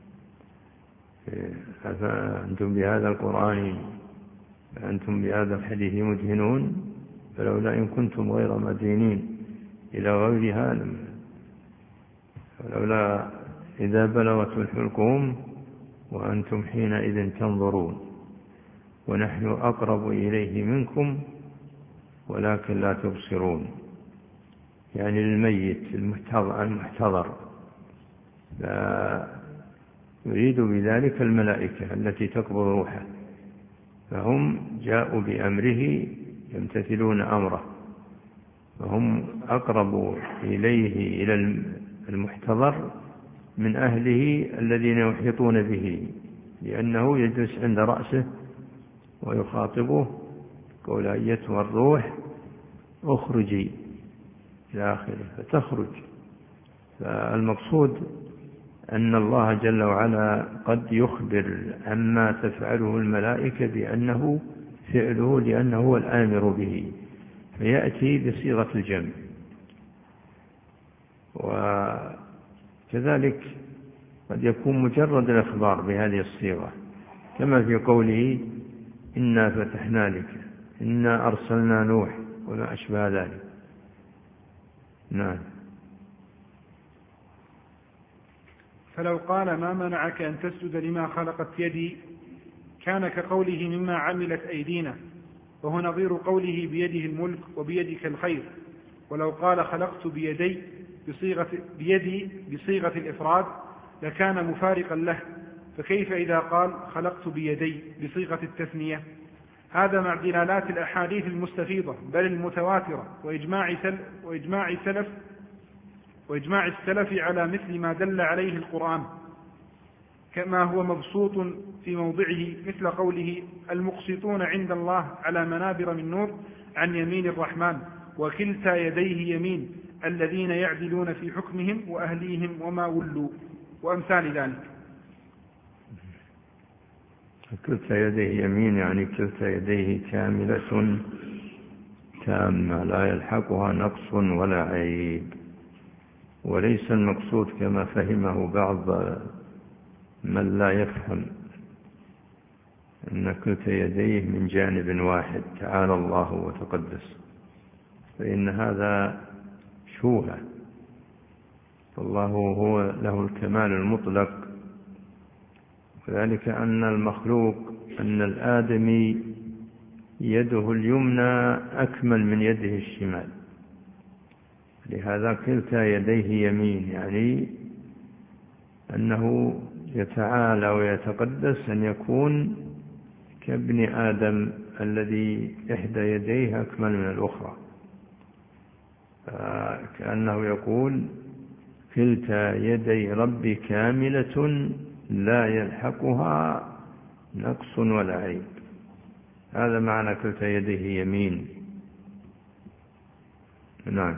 [SPEAKER 2] أفأنتم بهذا القرآن أنتم بهذا الحديث مدهنون فلولا إن كنتم غير مدينين إلى غيرها. ولولا إذا بلغت الحلقوم وأنتم حينئذ تنظرون ونحن أقرب إليه منكم ولكن لا تبصرون، يعني الميت المحتضر، لا يريد بذلك الملائكة التي تقبض روحه، فهم جاءوا بأمره يمتثلون أمره، فهم أقرب إليه إلى المحتضر من أهله الذين يحيطون به، لأنه يجلس عند رأسه ويخاطبه قول أيتها الروح اخرجي إلى آخره فتخرج. فالمقصود أن الله جل وعلا قد يخبر عما تفعله الملائكة بأنه فعله لأنه هو الآمر به، فيأتي بصيغة الجمع. وكذلك قد يكون مجرد الإخبار بهذه الصيغة، كما في قوله إنا فتحنا لك، إنا أرسلنا نوح، وما أشبه ذلك. نعم.
[SPEAKER 1] فلو قال ما منعك أن تسجد لما خلقت يدي كان كقوله مما عملت أيدينا، وهو نظير قوله بيده الملك وبيدك الخير. ولو قال خلقت بيدي بصيغة الإفراد لكان مفارقا له، فكيف إذا قال خلقت بيدي بصيغة التثنية؟ هذا مع دلالات الأحاديث المستفيضة بل المتواترة وإجماع السلف على مثل ما دل عليه القرآن، كما هو مبسوط في موضعه مثل قوله المقسطون عند الله على منابر من نور عن يمين الرحمن وكلتا يديه يمين الذين يعدلون في حكمهم وأهليهم وما ولوا، وأمثال ذلك.
[SPEAKER 2] كلتا يديه يمين يعني كلتا يديه كاملة تامة لا يلحقها نقص ولا عيب، وليس المقصود كما فهمه بعض من لا يفهم أن كلتا يديه من جانب واحد تعالى الله وتقدس، فإن هذا شوهة، فالله هو له الكمال المطلق. وذلك أن المخلوق أن الآدمي يده اليمنى أكمل من يده الشمال، لهذا كلتا يديه يمين، يعني أنه يتعالى ويتقدس أن يكون كابن آدم الذي إحدى يديه أكمل من الأخرى، كأنه يقول كلتا يدي ربي كاملة لا يلحقها نقص ولا عيب، هذا معنى كلتا يديه يمين. نعم.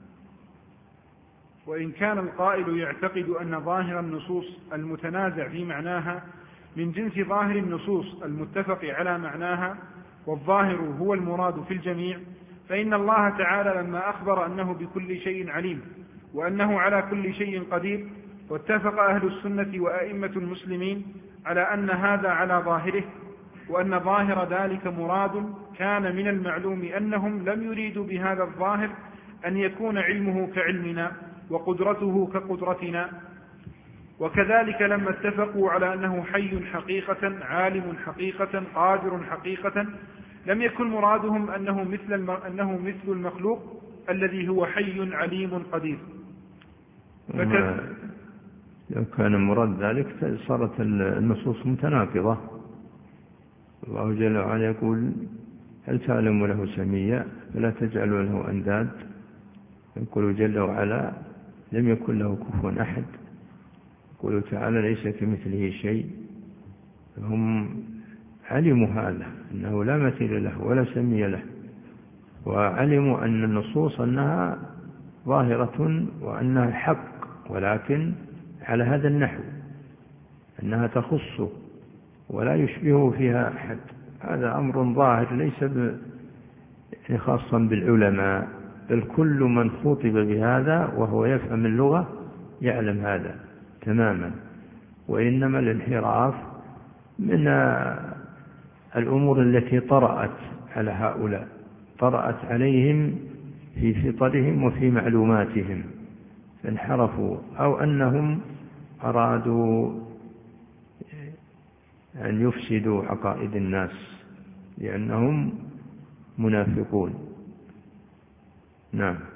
[SPEAKER 1] وإن كان القائل يعتقد أن ظاهر النصوص المتنازع في معناها من جنس ظاهر النصوص المتفق على معناها والظاهر هو المراد في الجميع، فإن الله تعالى لما أخبر أنه بكل شيء عليم وأنه على كل شيء قدير، واتفق أهل السنة وأئمة المسلمين على أن هذا على ظاهره، وأن ظاهر ذلك مراد، كان من المعلوم أنهم لم يريدوا بهذا الظاهر أن يكون علمه كعلمنا وقدرته كقدرتنا. وكذلك لما اتفقوا على أنه حي حقيقة عالم حقيقة قادر حقيقة، لم يكن مرادهم أنه مثل المخلوق الذي هو حي عليم قدير.
[SPEAKER 2] لو كان مراد ذلك صارت النصوص متناقضة. الله جل وعلا يقول هل تعلم له سميا فلا تجعلوا له أنداد، يقول جل وعلا لم يكن له كفوا أحد، يقول تعالى ليس كمثله شيء. هم علموا هذا أنه لا مثيل له ولا سمي له، وعلموا أن النصوص أنها ظاهرة وأنها حق، ولكن على هذا النحو أنها تخصه ولا يشبهه فيها أحد. هذا أمر ظاهر ليس خاصا بالعلماء، بل كل من خطب بهذا وهو يفهم اللغة يعلم هذا تماما. وإنما الانحراف من الأمور التي طرأت على هؤلاء، طرأت عليهم في فطرهم وفي معلوماتهم، انحرفوا أو أنهم أرادوا أن يفسدوا عقائد الناس لأنهم منافقون. نعم.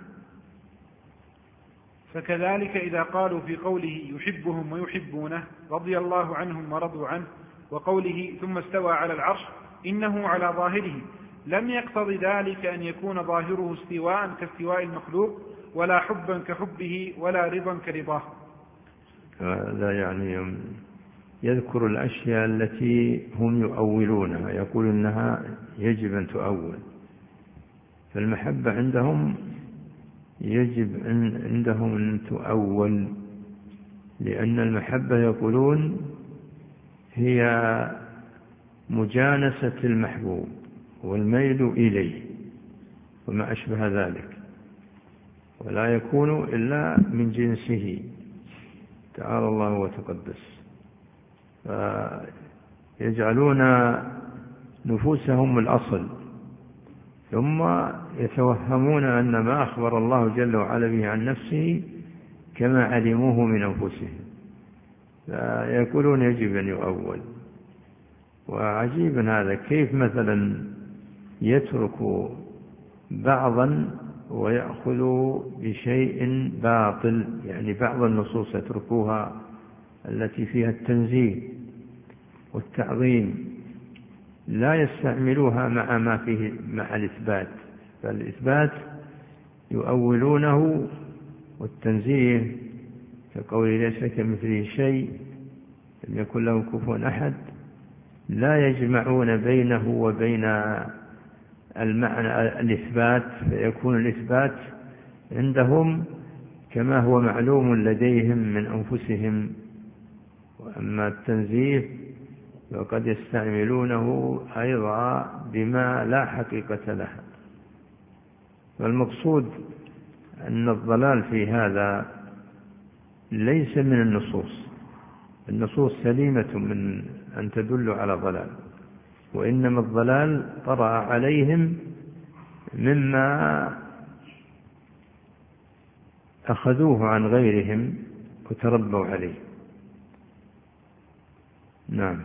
[SPEAKER 1] فكذلك إذا قالوا في قوله يحبهم ويحبونه رضي الله عنهم ورضوا عنه، وقوله ثم استوى على العرش إنه على ظاهره، لم يقتضي ذلك أن يكون ظاهره استواء كاستواء المخلوق، ولا حبا كحبه، ولا رضا كرضاه.
[SPEAKER 2] هذا يعني يذكر الأشياء التي هم يؤولونها، يقول إنها يجب أن تؤول. فالمحبة عندهم يجب عندهم أن تؤول، لأن المحبة يقولون هي مجانسة المحبوب والميل إليه وما أشبه ذلك، ولا يكون إلا من جنسه تعالى الله وتقدس. فيجعلون نفوسهم الأصل، ثم يتوهمون أن ما أخبر الله جل وعلا به عن نفسه كما علموه من أنفسهم، فيقولون يجب أن يؤول. وعجيب هذا، كيف مثلا يترك بعضا ويأخذ بشيء باطل، يعني بعض النصوص يتركوها التي فيها التنزيه والتعظيم لا يستعملوها مع ما فيه مع الإثبات، فالإثبات يؤولونه، والتنزيه كقول ليس كمثله شيء لم يكن له كفوا أحد لا يجمعون بينه وبين المعنى الإثبات، فيكون الإثبات عندهم كما هو معلوم لديهم من أنفسهم، وأما التنزيه وقد يستعملونه أيضا بما لا حقيقة لها. والمقصود أن الضلال في هذا ليس من النصوص سليمة من أن تدل على ضلال، وإنما الضلال طرأ عليهم مما أخذوه عن غيرهم وتربوا عليه. نعم.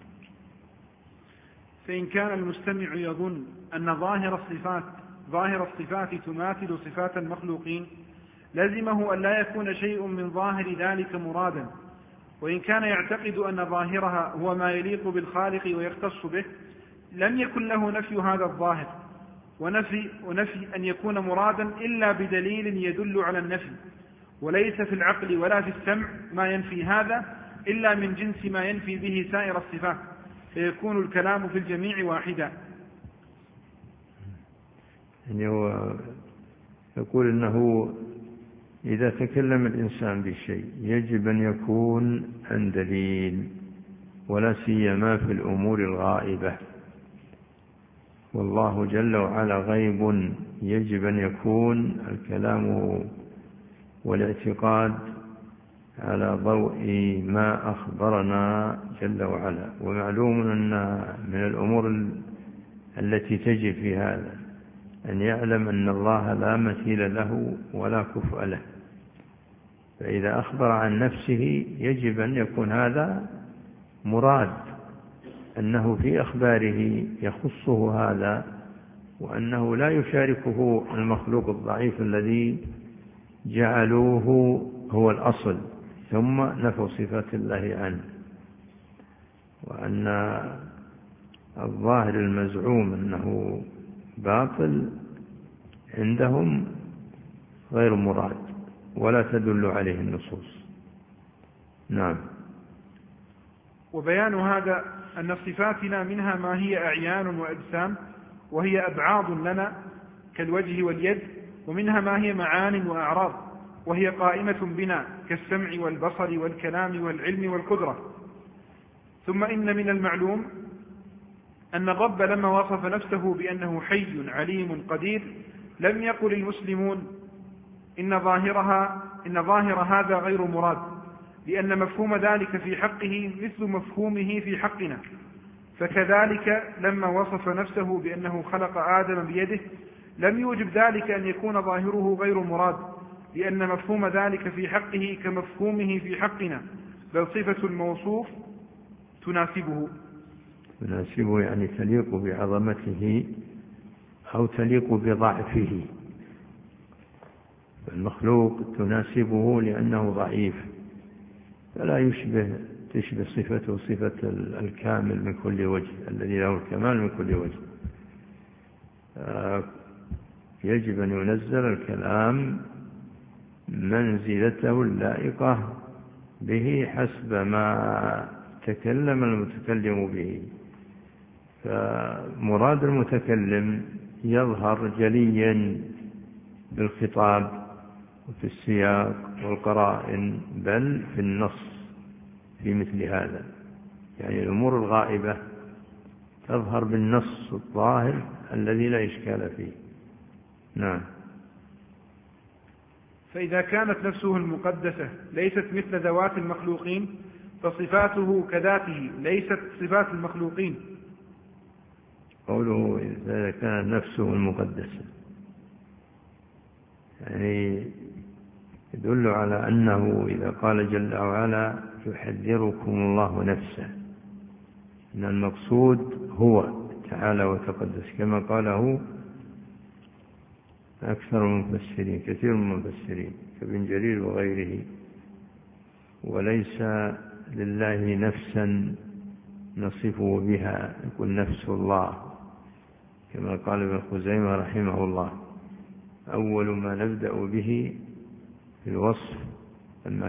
[SPEAKER 1] فإن كان المستمع يظن أن ظاهر الصفات تماثل صفات المخلوقين، لزمه أن لا يكون شيء من ظاهر ذلك مرادا. وإن كان يعتقد أن ظاهرها هو ما يليق بالخالق ويختص به، لم يكن له نفي هذا الظاهر ونفي أن يكون مرادا إلا بدليل يدل على النفي، وليس في العقل ولا في السمع ما ينفي هذا إلا من جنس ما ينفي به سائر الصفات، فيكون الكلام في الجميع واحدا.
[SPEAKER 2] يعني هو يقول إنه إذا تكلم الإنسان بشيء يجب أن يكون عن دليل، ولا سيما في الأمور الغائبة، والله جل وعلا غيب، يجب أن يكون الكلام والاعتقاد على ضوء ما أخبرنا جل وعلا. ومعلوم أن من الأمور التي تجي في هذا أن يعلم أن الله لا مثيل له ولا كفء له، فإذا أخبر عن نفسه يجب أن يكون هذا مراد، أنه في أخباره يخصه هذا، وأنه لا يشاركه المخلوق الضعيف الذي جعلوه هو الأصل ثم نفوا صفات الله عنه. وأن الظاهر المزعوم أنه باطل عندهم غير مراد ولا تدل عليه النصوص. نعم.
[SPEAKER 1] وبيان هذا أن صفاتنا منها ما هي أعيان وأجسام وهي أبعاض لنا كالوجه واليد، ومنها ما هي معان وأعراض وهي قائمة بنا كالسمع والبصر والكلام والعلم والقدرة. ثم إن من المعلوم أن الرب لما وصف نفسه بأنه حي عليم قدير لم يقل المسلمون إن ظاهر هذا غير مراد، لأن مفهوم ذلك في حقه مثل مفهومه في حقنا. فكذلك لما وصف نفسه بأنه خلق آدم بيده لم يوجب ذلك أن يكون ظاهره غير مراد، لأن مفهوم ذلك في حقه كمفهومه في حقنا، بل صفة الموصوف تناسبه.
[SPEAKER 2] يعني تليق بعظمته أو تليق بضعفه. المخلوق تناسبه لأنه ضعيف، فلا تشبه صفته صفة الكامل من كل وجه، الذي له الكمال من كل وجه. يجب أن ينزل الكلام منزلته اللائقة به حسب ما تكلم المتكلم به. فمراد المتكلم يظهر جليا بالخطاب وفي السياق والقرائن، بل في النص في مثل هذا. يعني الأمور الغائبة تظهر بالنص الظاهر الذي لا إشكال فيه. نعم.
[SPEAKER 1] فإذا كانت نفسه المقدسة ليست مثل ذوات المخلوقين، فصفاته كذاته ليست صفات المخلوقين.
[SPEAKER 2] قوله إذا كانت نفسه المقدسة يعني يدل على أنه إذا قال جل وعلا يحذركم الله نفسه، أن المقصود هو تعالى وتقدس، كما قاله أكثر المفسرين، كثير من المفسرين كابن جرير وغيره. وليس لله نفسا نصفه بها، يقول نفس الله، كما قال ابن خزيمة رحمه الله: أول ما نبدأ به في الوصف لما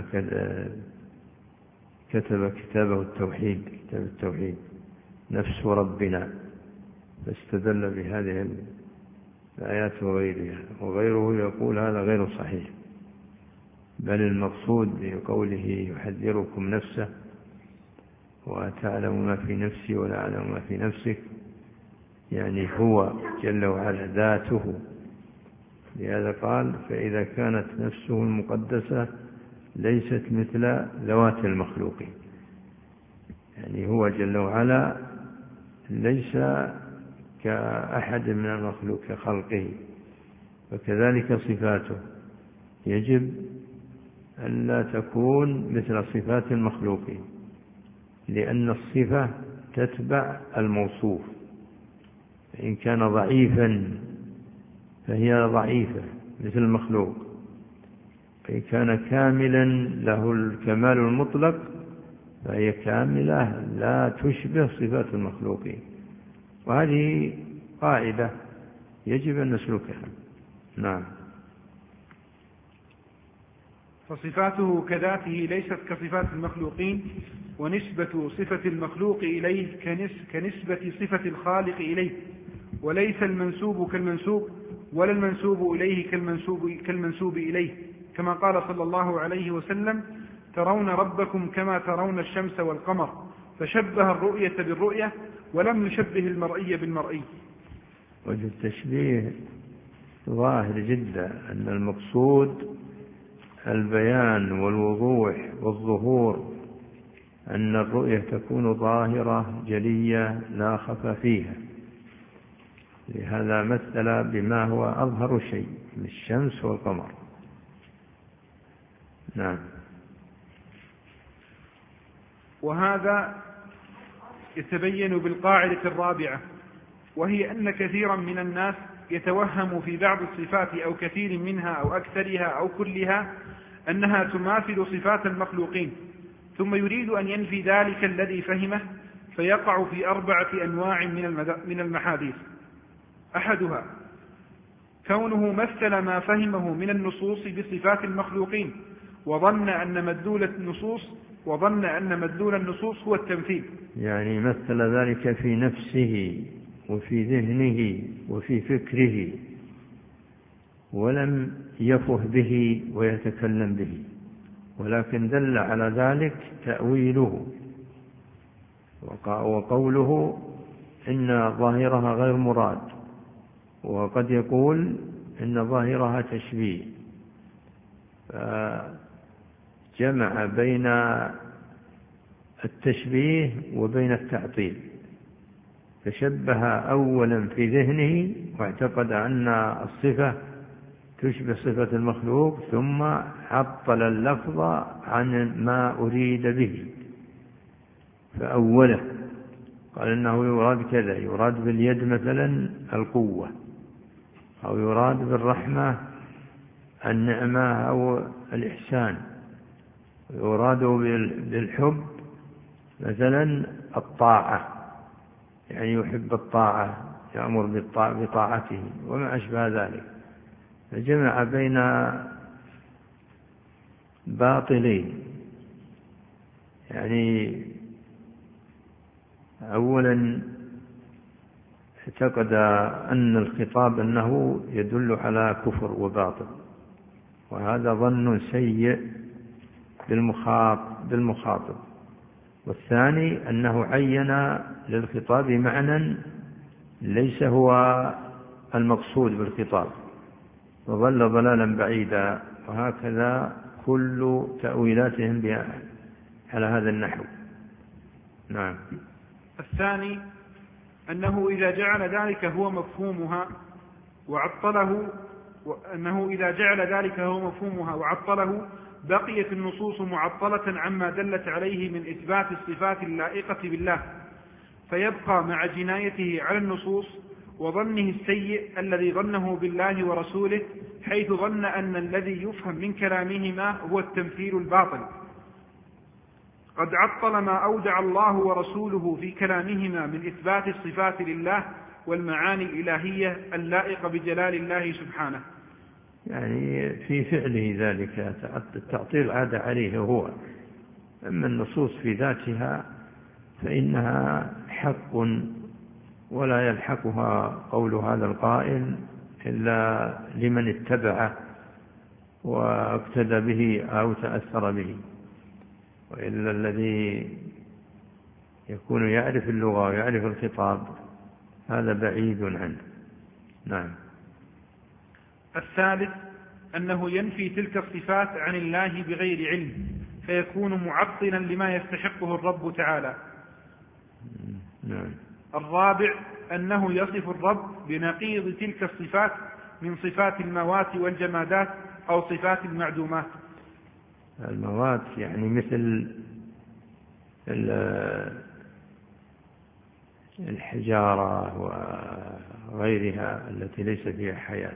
[SPEAKER 2] كتب كتابه التوحيد، كتاب التوحيد، نفس ربنا، فاستدل بهذه الآيات وغيرها. وغيره يقول هذا غير صحيح، بل المقصود بقوله يحذركم نفسه وتعلم ما في نفسي ولا أعلم ما في نفسك، يعني هو جل وعلا ذاته. لهذا قال: فإذا كانت نفسه المقدسة ليست مثل ذوات المخلوقين. يعني هو جل وعلا ليس كأحد من المخلوق كخلقه، وكذلك صفاته يجب أن لا تكون مثل صفات المخلوقين، لأن الصفة تتبع الموصوف. فإن كان ضعيفا فهي ضعيفة مثل المخلوق، فإن كان كاملا له الكمال المطلق فهي كاملة لا تشبه صفات المخلوقين. وهذه قاعدة يجب أن نسلكها. نعم.
[SPEAKER 1] فصفاته كذاته ليست كصفات المخلوقين، ونسبة صفة المخلوق إليه كنسبة صفة الخالق إليه، وليس المنسوب كالمنسوب، ولا المنسوب إليه كالمنسوب إليه، كما قال صلى الله عليه وسلم: ترون ربكم كما ترون الشمس والقمر، فشبه الرؤية بالرؤية ولم يشبه المرئي بالمرئي.
[SPEAKER 2] وجه التشبيه ظاهر جدا، أن المقصود البيان والوضوح والظهور، أن الرؤية تكون ظاهرة جلية لا خفى فيها. لهذا مثل بما هو أظهر شيء من الشمس والقمر. نعم.
[SPEAKER 1] وهذا يتبين بالقاعدة الرابعة، وهي أن كثيرا من الناس يتوهم في بعض الصفات أو كثير منها أو أكثرها أو كلها أنها تماثل صفات المخلوقين، ثم يريد أن ينفي ذلك الذي فهمه، فيقع في 4 أنواع من المحاديث. أحدها كونه مثل ما فهمه من النصوص بصفات المخلوقين، وظن أن مدلول النصوص هو التمثيل.
[SPEAKER 2] يعني مثل ذلك في نفسه وفي ذهنه وفي فكره، ولم يفه به ويتكلم به، ولكن دل على ذلك تأويله وقوله إن ظاهرها غير مراد، وقد يقول إن ظاهرها تشبيه، فجمع بين التشبيه وبين التعطيل، فشبه أولا في ذهنه واعتقد أن الصفة تشبه صفة المخلوق، ثم عطل اللفظ عن ما أريد به فأوله، قال إنه يراد كذا، يراد باليد مثلا القوة، أو يراد بالرحمة النعمة أو الإحسان، يراد بالحب مثلا الطاعة، يعني يحب الطاعة، يأمر بطاعته وما أشبه ذلك. فجمع بين باطلين، يعني أولا اعتقد أن الخطاب أنه يدل على كفر وباطل، وهذا ظن سيء بالمخاطب. والثاني أنه عين للخطاب معنى ليس هو المقصود بالخطاب، وظل ضلالا بعيدا. وهكذا كل تأويلاتهم على هذا النحو. نعم.
[SPEAKER 1] الثاني أنه إذا جعل ذلك هو مفهومها وعطله بقيت النصوص معطلة عما دلت عليه من إثبات الصفات اللائقة بالله، فيبقى مع جنايته على النصوص وظنه السيء الذي ظنه بالله ورسوله، حيث ظن أن الذي يفهم من كلامهما هو التمثيل الباطل. قد عطل ما أودع الله ورسوله في كلامهما من إثبات الصفات لله والمعاني الإلهية اللائقة بجلال الله سبحانه.
[SPEAKER 2] يعني في فعله ذلك التعطيل عاد عليه هو. أما النصوص في ذاتها فإنها حق، ولا يلحقها قول هذا القائل إلا لمن اتبعه واقتدى به أو تأثر به، وإلا الذي يكون يعرف اللغة ويعرف الخطاب هذا بعيد عنه. نعم.
[SPEAKER 1] الثالث أنه ينفي تلك الصفات عن الله بغير علم، فيكون معطلا لما يستحقه الرب تعالى.
[SPEAKER 2] نعم.
[SPEAKER 1] الرابع أنه يصف الرب بنقيض تلك الصفات من صفات الموات والجمادات أو صفات المعدومات.
[SPEAKER 2] الموات يعني مثل الحجارة وغيرها التي ليس فيها حياة،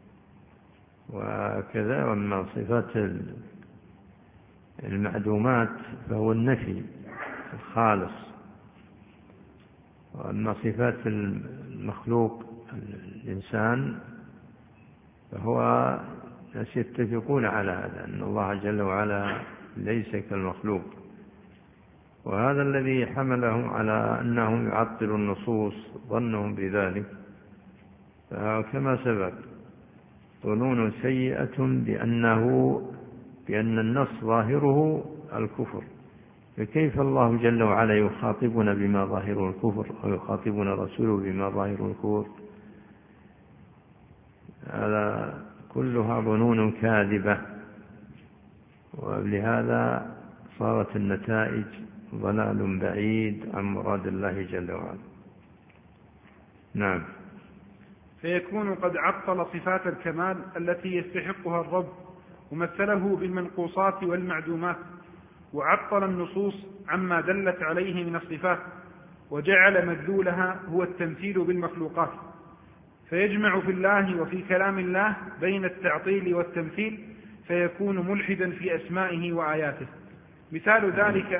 [SPEAKER 2] وكذا. وأما صفات المعدومات فهو النفي الخالص. وأما صفات المخلوق الإنسان فهو الناس يتفقون على هذا، أن الله جل وعلا ليس كالمخلوق، وهذا الذي حملهم على أنهم يعطلوا النصوص ظنهم بذلك. فكما سبق ظنون سيئة بأن النص ظاهره الكفر، فكيف الله جل وعلا يخاطبنا بما ظاهره الكفر ويخاطبنا رسوله بما ظاهره الكفر؟ هذا كلها ظنون كاذبة، ولهذا صارت النتائج ضلال بعيد عن مراد الله جل وعلا. نعم.
[SPEAKER 1] فيكون قد عطل صفات الكمال التي يستحقها الرب ومثله بالمنقوصات والمعدومات، وعطل النصوص عما دلت عليه من الصفات، وجعل مدلولها هو التمثيل بالمخلوقات، فيجمع في الله وفي كلام الله بين التعطيل والتمثيل، فيكون ملحدا في أسمائه وآياته. مثال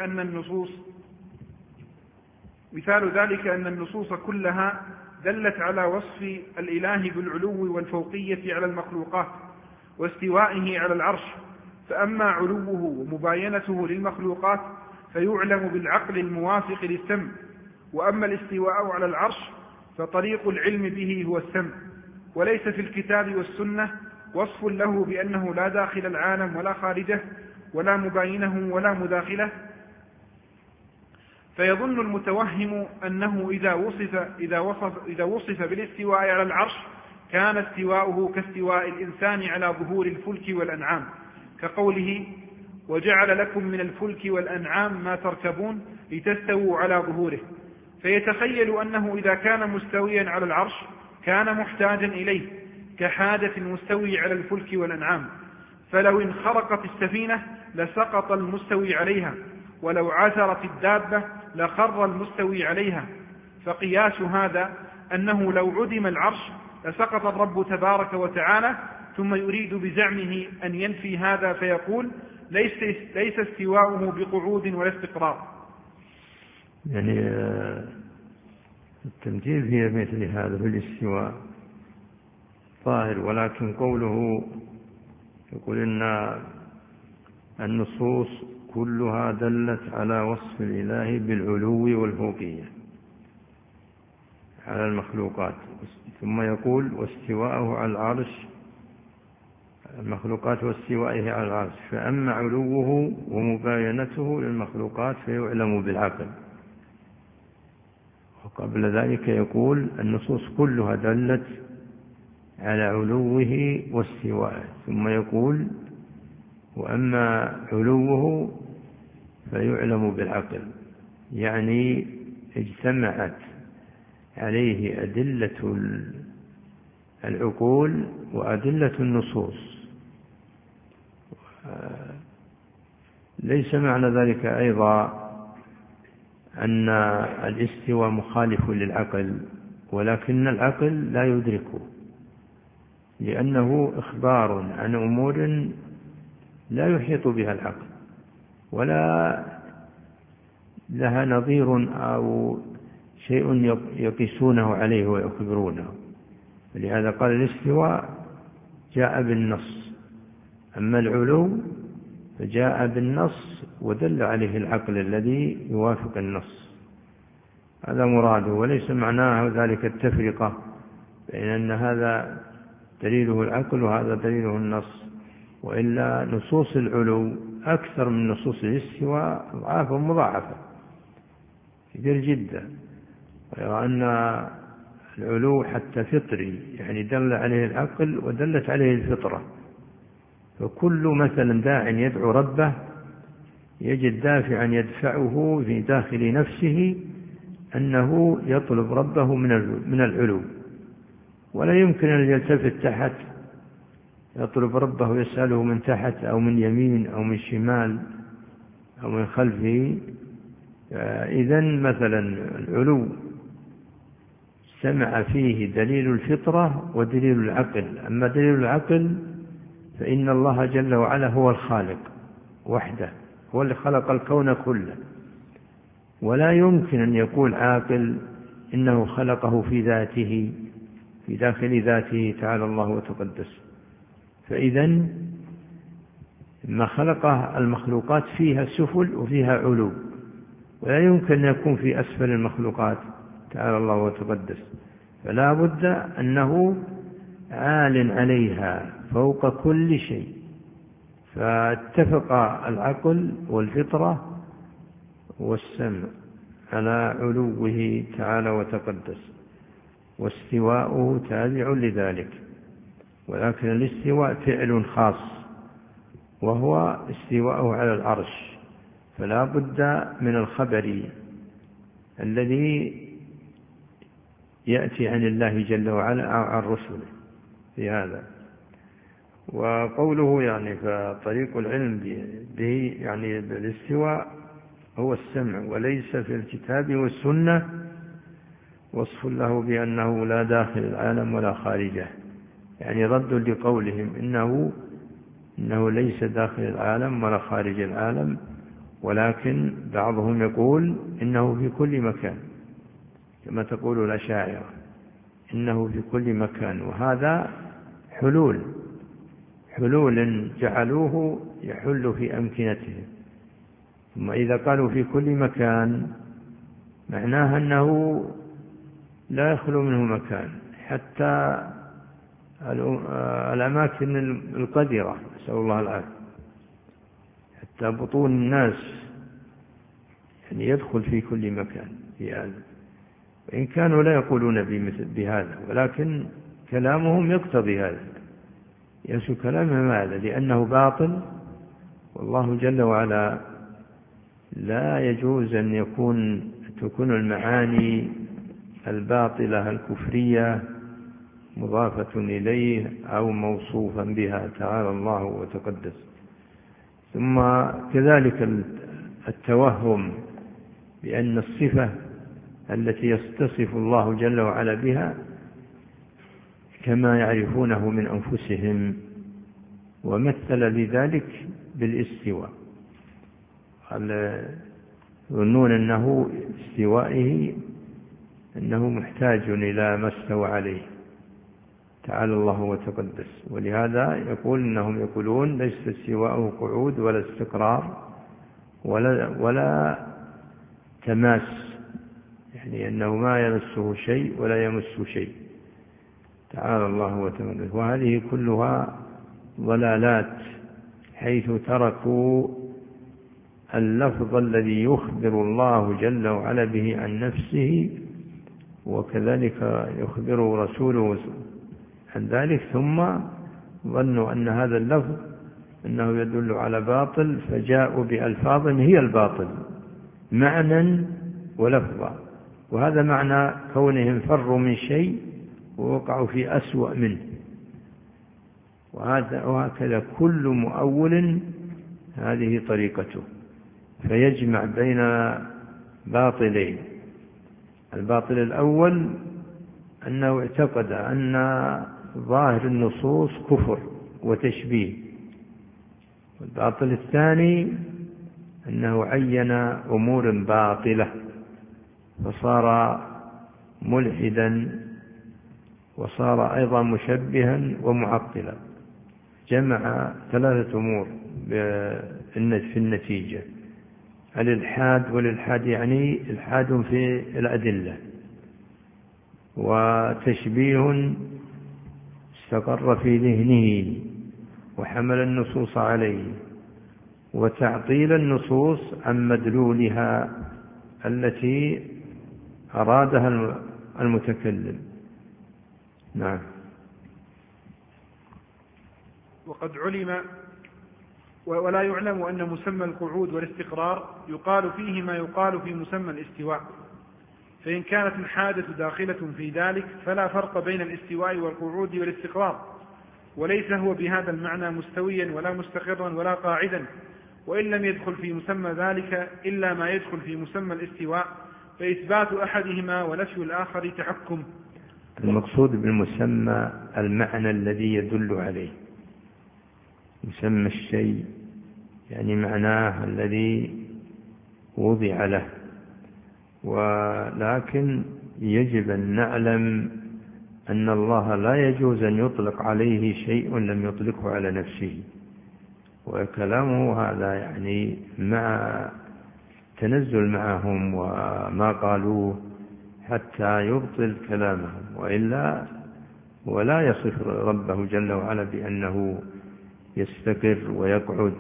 [SPEAKER 1] ذلك أن النصوص كلها دلت على وصف الإله بالعلو والفوقية على المخلوقات واستوائه على العرش، فأما علوه ومباينته للمخلوقات فيعلم بالعقل الموافق للسمع، وأما الاستواء على العرش فطريق العلم به هو السمع، وليس في الكتاب والسنة وصف له بأنه لا داخل العالم ولا خارجه ولا مباينه ولا مداخله. فيظن المتوهم أنه إذا وصف بالاستواء على العرش كان استواؤه كاستواء الإنسان على ظهور الفلك والأنعام، كقوله وجعل لكم من الفلك والأنعام ما تركبون لتستووا على ظهوره، فيتخيل أنه إذا كان مستويا على العرش كان محتاجا إليه، كحادث المستوي على الفلك والأنعام، فلو انخرقت السفينة لسقط المستوي عليها، ولو عثرت الدابة لخر المستوي عليها. فقياس هذا أنه لو عدم العرش لسقط الرب تبارك وتعالى، ثم يريد بزعمه أن ينفي هذا فيقول ليس استواؤه بقعود ولا استقرار.
[SPEAKER 2] يعني التمثيل في مثل هذا في الاستواء ظاهر، ولكن قوله يقول إن النصوص كلها دلت على وصف الإله بالعلو والفوقية على المخلوقات، ثم يقول واستواءه على العرش، المخلوقات واستوائه على العرش، فأما علوه ومباينته للمخلوقات فيعلم بالعقل. وقبل ذلك يقول النصوص كلها دلت على علوه واستوائه، ثم يقول وأما علوه فيعلم بالعقل، يعني اجتمعت عليه أدلة العقول وأدلة النصوص. ليس معنى ذلك أيضا أن الاستواء مخالف للعقل، ولكن العقل لا يدركه، لأنه إخبار عن أمور لا يحيط بها العقل ولا لها نظير أو شيء يقيسونه عليه ويخبرونه. لهذا قال الاستواء جاء بالنص، أما العلو فجاء بالنص ودل عليه العقل الذي يوافق النص. هذا مراده، وليس معناه ذلك التفرقة بين أن هذا دليله العقل وهذا دليله النص، وإلا نصوص العلو أكثر من نصوص الاستواء أضعافا مضاعفة كثير جدا. ويرى أن العلو حتى فطري، يعني دل عليه العقل ودلت عليه الفطرة، فكل مثلا داع يدعو ربه يجد دافعا يدفعه في داخل نفسه أنه يطلب ربه من العلو، ولا يمكن أن يلتفت تحت يطلب ربه يسأله من تحت أو من يمين أو من شمال أو من خلفه. إذن مثلا العلو سمع فيه دليل الفطرة ودليل العقل. أما دليل العقل فإن الله جل وعلا هو الخالق وحده، هو اللي خلق الكون كله، ولا يمكن أن يقول عاقل إنه خلقه في ذاته في داخل ذاته تعالى الله وتقدس. فإذن ما خلقه المخلوقات فيها سفل وفيها علو، ولا يمكن أن يكون في أسفل المخلوقات تعالى الله وتقدس، فلا بد أنه عال عليها فوق كل شيء. فاتفق العقل والفطرة والسمع على علوه تعالى وتقدس، واستواؤه تابع لذلك، ولكن الاستواء فعل خاص وهو استواءه على العرش، فلا بد من الخبر الذي يأتي عن الله جل وعلا أو عن رسله في هذا. وقوله يعني فطريق العلم به يعني بالاستواء هو السمع، وليس في الكتاب والسنة وصف له بأنه لا داخل العالم ولا خارجه، يعني رد لقولهم إنه ليس داخل العالم ولا خارج العالم، ولكن بعضهم يقول إنه في كل مكان كما تقول الأشاعرة، إنه في كل مكان، وهذا حلول جعلوه يحل في أمكنتهم. ثم إذا قالوا في كل مكان معناها أنه لا يخلو منه مكان، حتى الأماكن القذرة نسأل الله العافية، حتى بطون الناس يعني يدخل في كل مكان في هذا، وإن كانوا لا يقولون بهذا، ولكن كلامهم يقتضي هذا، يسو كلامهم هذا لأنه باطل، والله جل وعلا لا يجوز أن تكون المعاني الباطلة الكفرية مضافة إليه أو موصوفا بها تعالى الله وتقدس. ثم كذلك التوهم بأن الصفة التي يتصف الله جل وعلا بها كما يعرفونه من أنفسهم، ومثل لذلك بالاستواء، يظنون أنه استوائه أنه محتاج إلى ما استوى عليه تعالى الله وتقدس. ولهذا يقول إنهم يقولون ليس استواءه قعود ولا استقرار ولا تماس، يعني أنه ما يمسه شيء ولا يمس شيء تعالى الله وتقدس. وهذه كلها ضلالات، حيث تركوا اللفظ الذي يخبر الله جل وعلا به عن نفسه، وكذلك يخبر رسوله عن ذلك، ثم ظنوا أن هذا اللفظ أنه يدل على باطل، فجاءوا بألفاظ هي الباطل معنى ولفظا. وهذا معنى كونهم فروا من شيء ووقعوا في أسوأ منه. وهكذا كل مؤول هذه طريقته، فيجمع بين باطلين. الباطل الأول أنه اعتقد أن ظاهر النصوص كفر وتشبيه، والباطل الثاني أنه عين أمور باطلة فصار ملحدا، وصار أيضا مشبها ومعطلا. جمع ثلاثة أمور في النتيجة: الإلحاد، والإلحاد يعني إلحاد في الأدلة، وتشبيه استقر في ذهنه وحمل النصوص عليه، وتعطيل النصوص عن مدلولها التي أرادها المتكلم. نعم.
[SPEAKER 1] وقد علم ولا يعلم أن مسمى القعود والاستقرار يقال فيه ما يقال في مسمى الاستواء، فإن كانت الحادث داخلة في ذلك فلا فرق بين الاستواء والقعود والاستقرار، وليس هو بهذا المعنى مستويا ولا مستقرا ولا قاعدا. وإن لم يدخل في مسمى ذلك إلا ما يدخل في مسمى الاستواء، فإثبات أحدهما ونفي الآخر تحكم.
[SPEAKER 2] المقصود بالمسمى المعنى الذي يدل عليه. مسمى الشيء يعني معناه الذي وضع له، ولكن يجب أن نعلم أن الله لا يجوز أن يطلق عليه شيء لم يطلقه على نفسه. وكلامه هذا يعني مع تنزل معهم وما قالوه حتى يبطل كلامهم، وإلا ولا يصف ربه جل وعلا بأنه يستقر ويقعد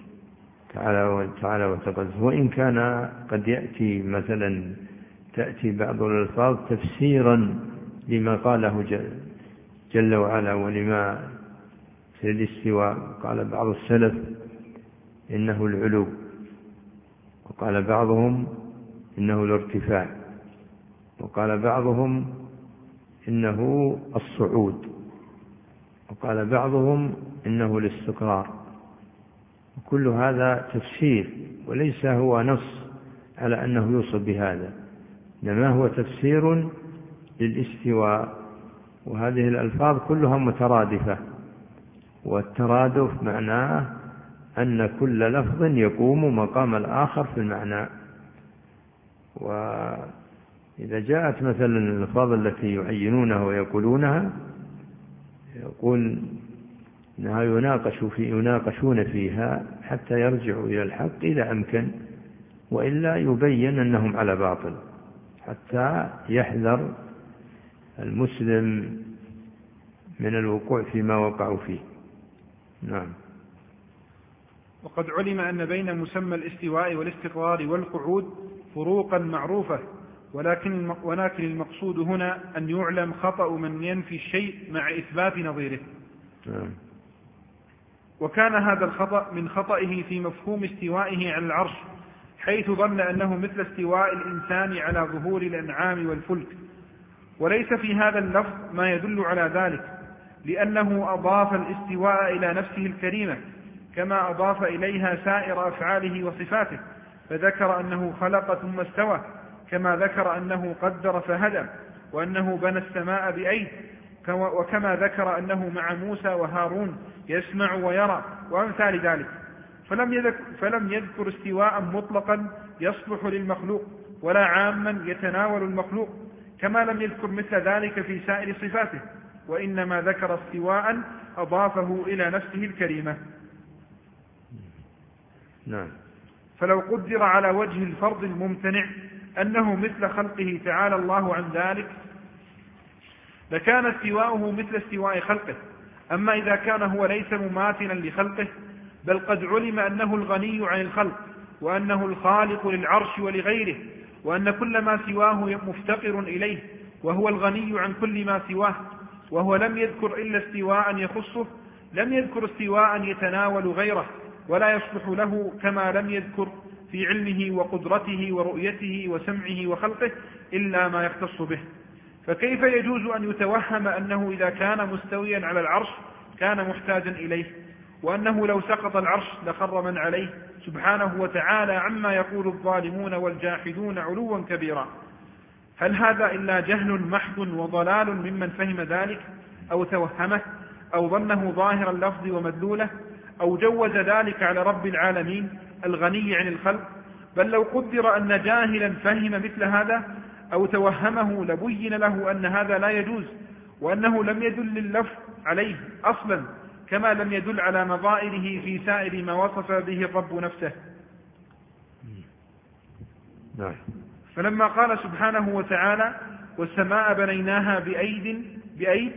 [SPEAKER 2] تعالى وتقدس. وإن كان قد يأتي مثلا تأتي بعض الألفاظ تفسيرا لما قاله جل وعلا ولما في الاستواء. قال بعض السلف إنه العلو، وقال بعضهم إنه الارتفاع، وقال بعضهم إنه الصعود، وقال بعضهم إنه الاستقرار. وكل هذا تفسير، وليس هو نص على أنه يوصف بهذا، إنما هو تفسير للاستواء. وهذه الألفاظ كلها مترادفة، والترادف معناه أن كل لفظ يقوم مقام الآخر في المعنى. وإذا جاءت مثلا الألفاظ التي يعينونها ويقولونها، يقول إنها يناقشون فيها حتى يرجعوا إلى الحق إذا أمكن، وإلا يبين أنهم على باطل، حتى يحذر المسلم من الوقوع فيما وقعوا فيه. نعم.
[SPEAKER 1] وقد علم أن بين مسمى الاستواء والاستقرار والقعود فروقا معروفة، ولكن المقصود هنا أن يعلم خطأ من ينفي الشيء مع إثبات نظيره.
[SPEAKER 2] نعم.
[SPEAKER 1] وكان هذا الخطأ من خطئه في مفهوم استوائه على العرش، حيث ظن أنه مثل استواء الإنسان على ظهور الأنعام والفلك، وليس في هذا اللفظ ما يدل على ذلك، لأنه أضاف الاستواء إلى نفسه الكريمة كما أضاف إليها سائر أفعاله وصفاته، فذكر أنه خلق ثم استوى، كما ذكر أنه قدر فهدى، وأنه بنى السماء بأيد، وكما ذكر أنه مع موسى وهارون يسمع ويرى، وأمثال ذلك. فلم يذكر استواء مطلقا يصلح للمخلوق، ولا عاما يتناول المخلوق، كما لم يذكر مثل ذلك في سائر صفاته، وإنما ذكر استواء أضافه إلى نفسه الكريمة.
[SPEAKER 2] نعم.
[SPEAKER 1] فلو قدر على وجه الفرض الممتنع أنه مثل خلقه تعالى الله عن ذلك لكان استواؤه مثل استواء خلقه. أما إذا كان هو ليس مماثلا لخلقه، بل قد علم أنه الغني عن الخلق، وأنه الخالق للعرش ولغيره، وأن كل ما سواه مفتقر إليه، وهو الغني عن كل ما سواه، وهو لم يذكر إلا استواء يخصه، لم يذكر استواء يتناول غيره ولا يصلح له، كما لم يذكر في علمه وقدرته ورؤيته وسمعه وخلقه إلا ما يختص به. فكيف يجوز أن يتوهم أنه إذا كان مستويا على العرش كان محتاجا إليه، وأنه لو سقط العرش لخر من عليه سبحانه وتعالى عما يقول الظالمون والجاحدون علوا كبيرا؟ هل هذا إلا جهل محض وضلال ممن فهم ذلك أو توهمه أو ظنه ظاهر اللفظ ومدلوله، أو جوز ذلك على رب العالمين الغني عن الخلق؟ بل لو قدر أن جاهلا فهم مثل هذا أو توهمه لبين له أن هذا لا يجوز، وأنه لم يدل اللفظ عليه أصلا، كما لم يدل على مظائره في سائر ما وصف به الرب نفسه. فلما قال سبحانه وتعالى والسماء بنيناها بأيد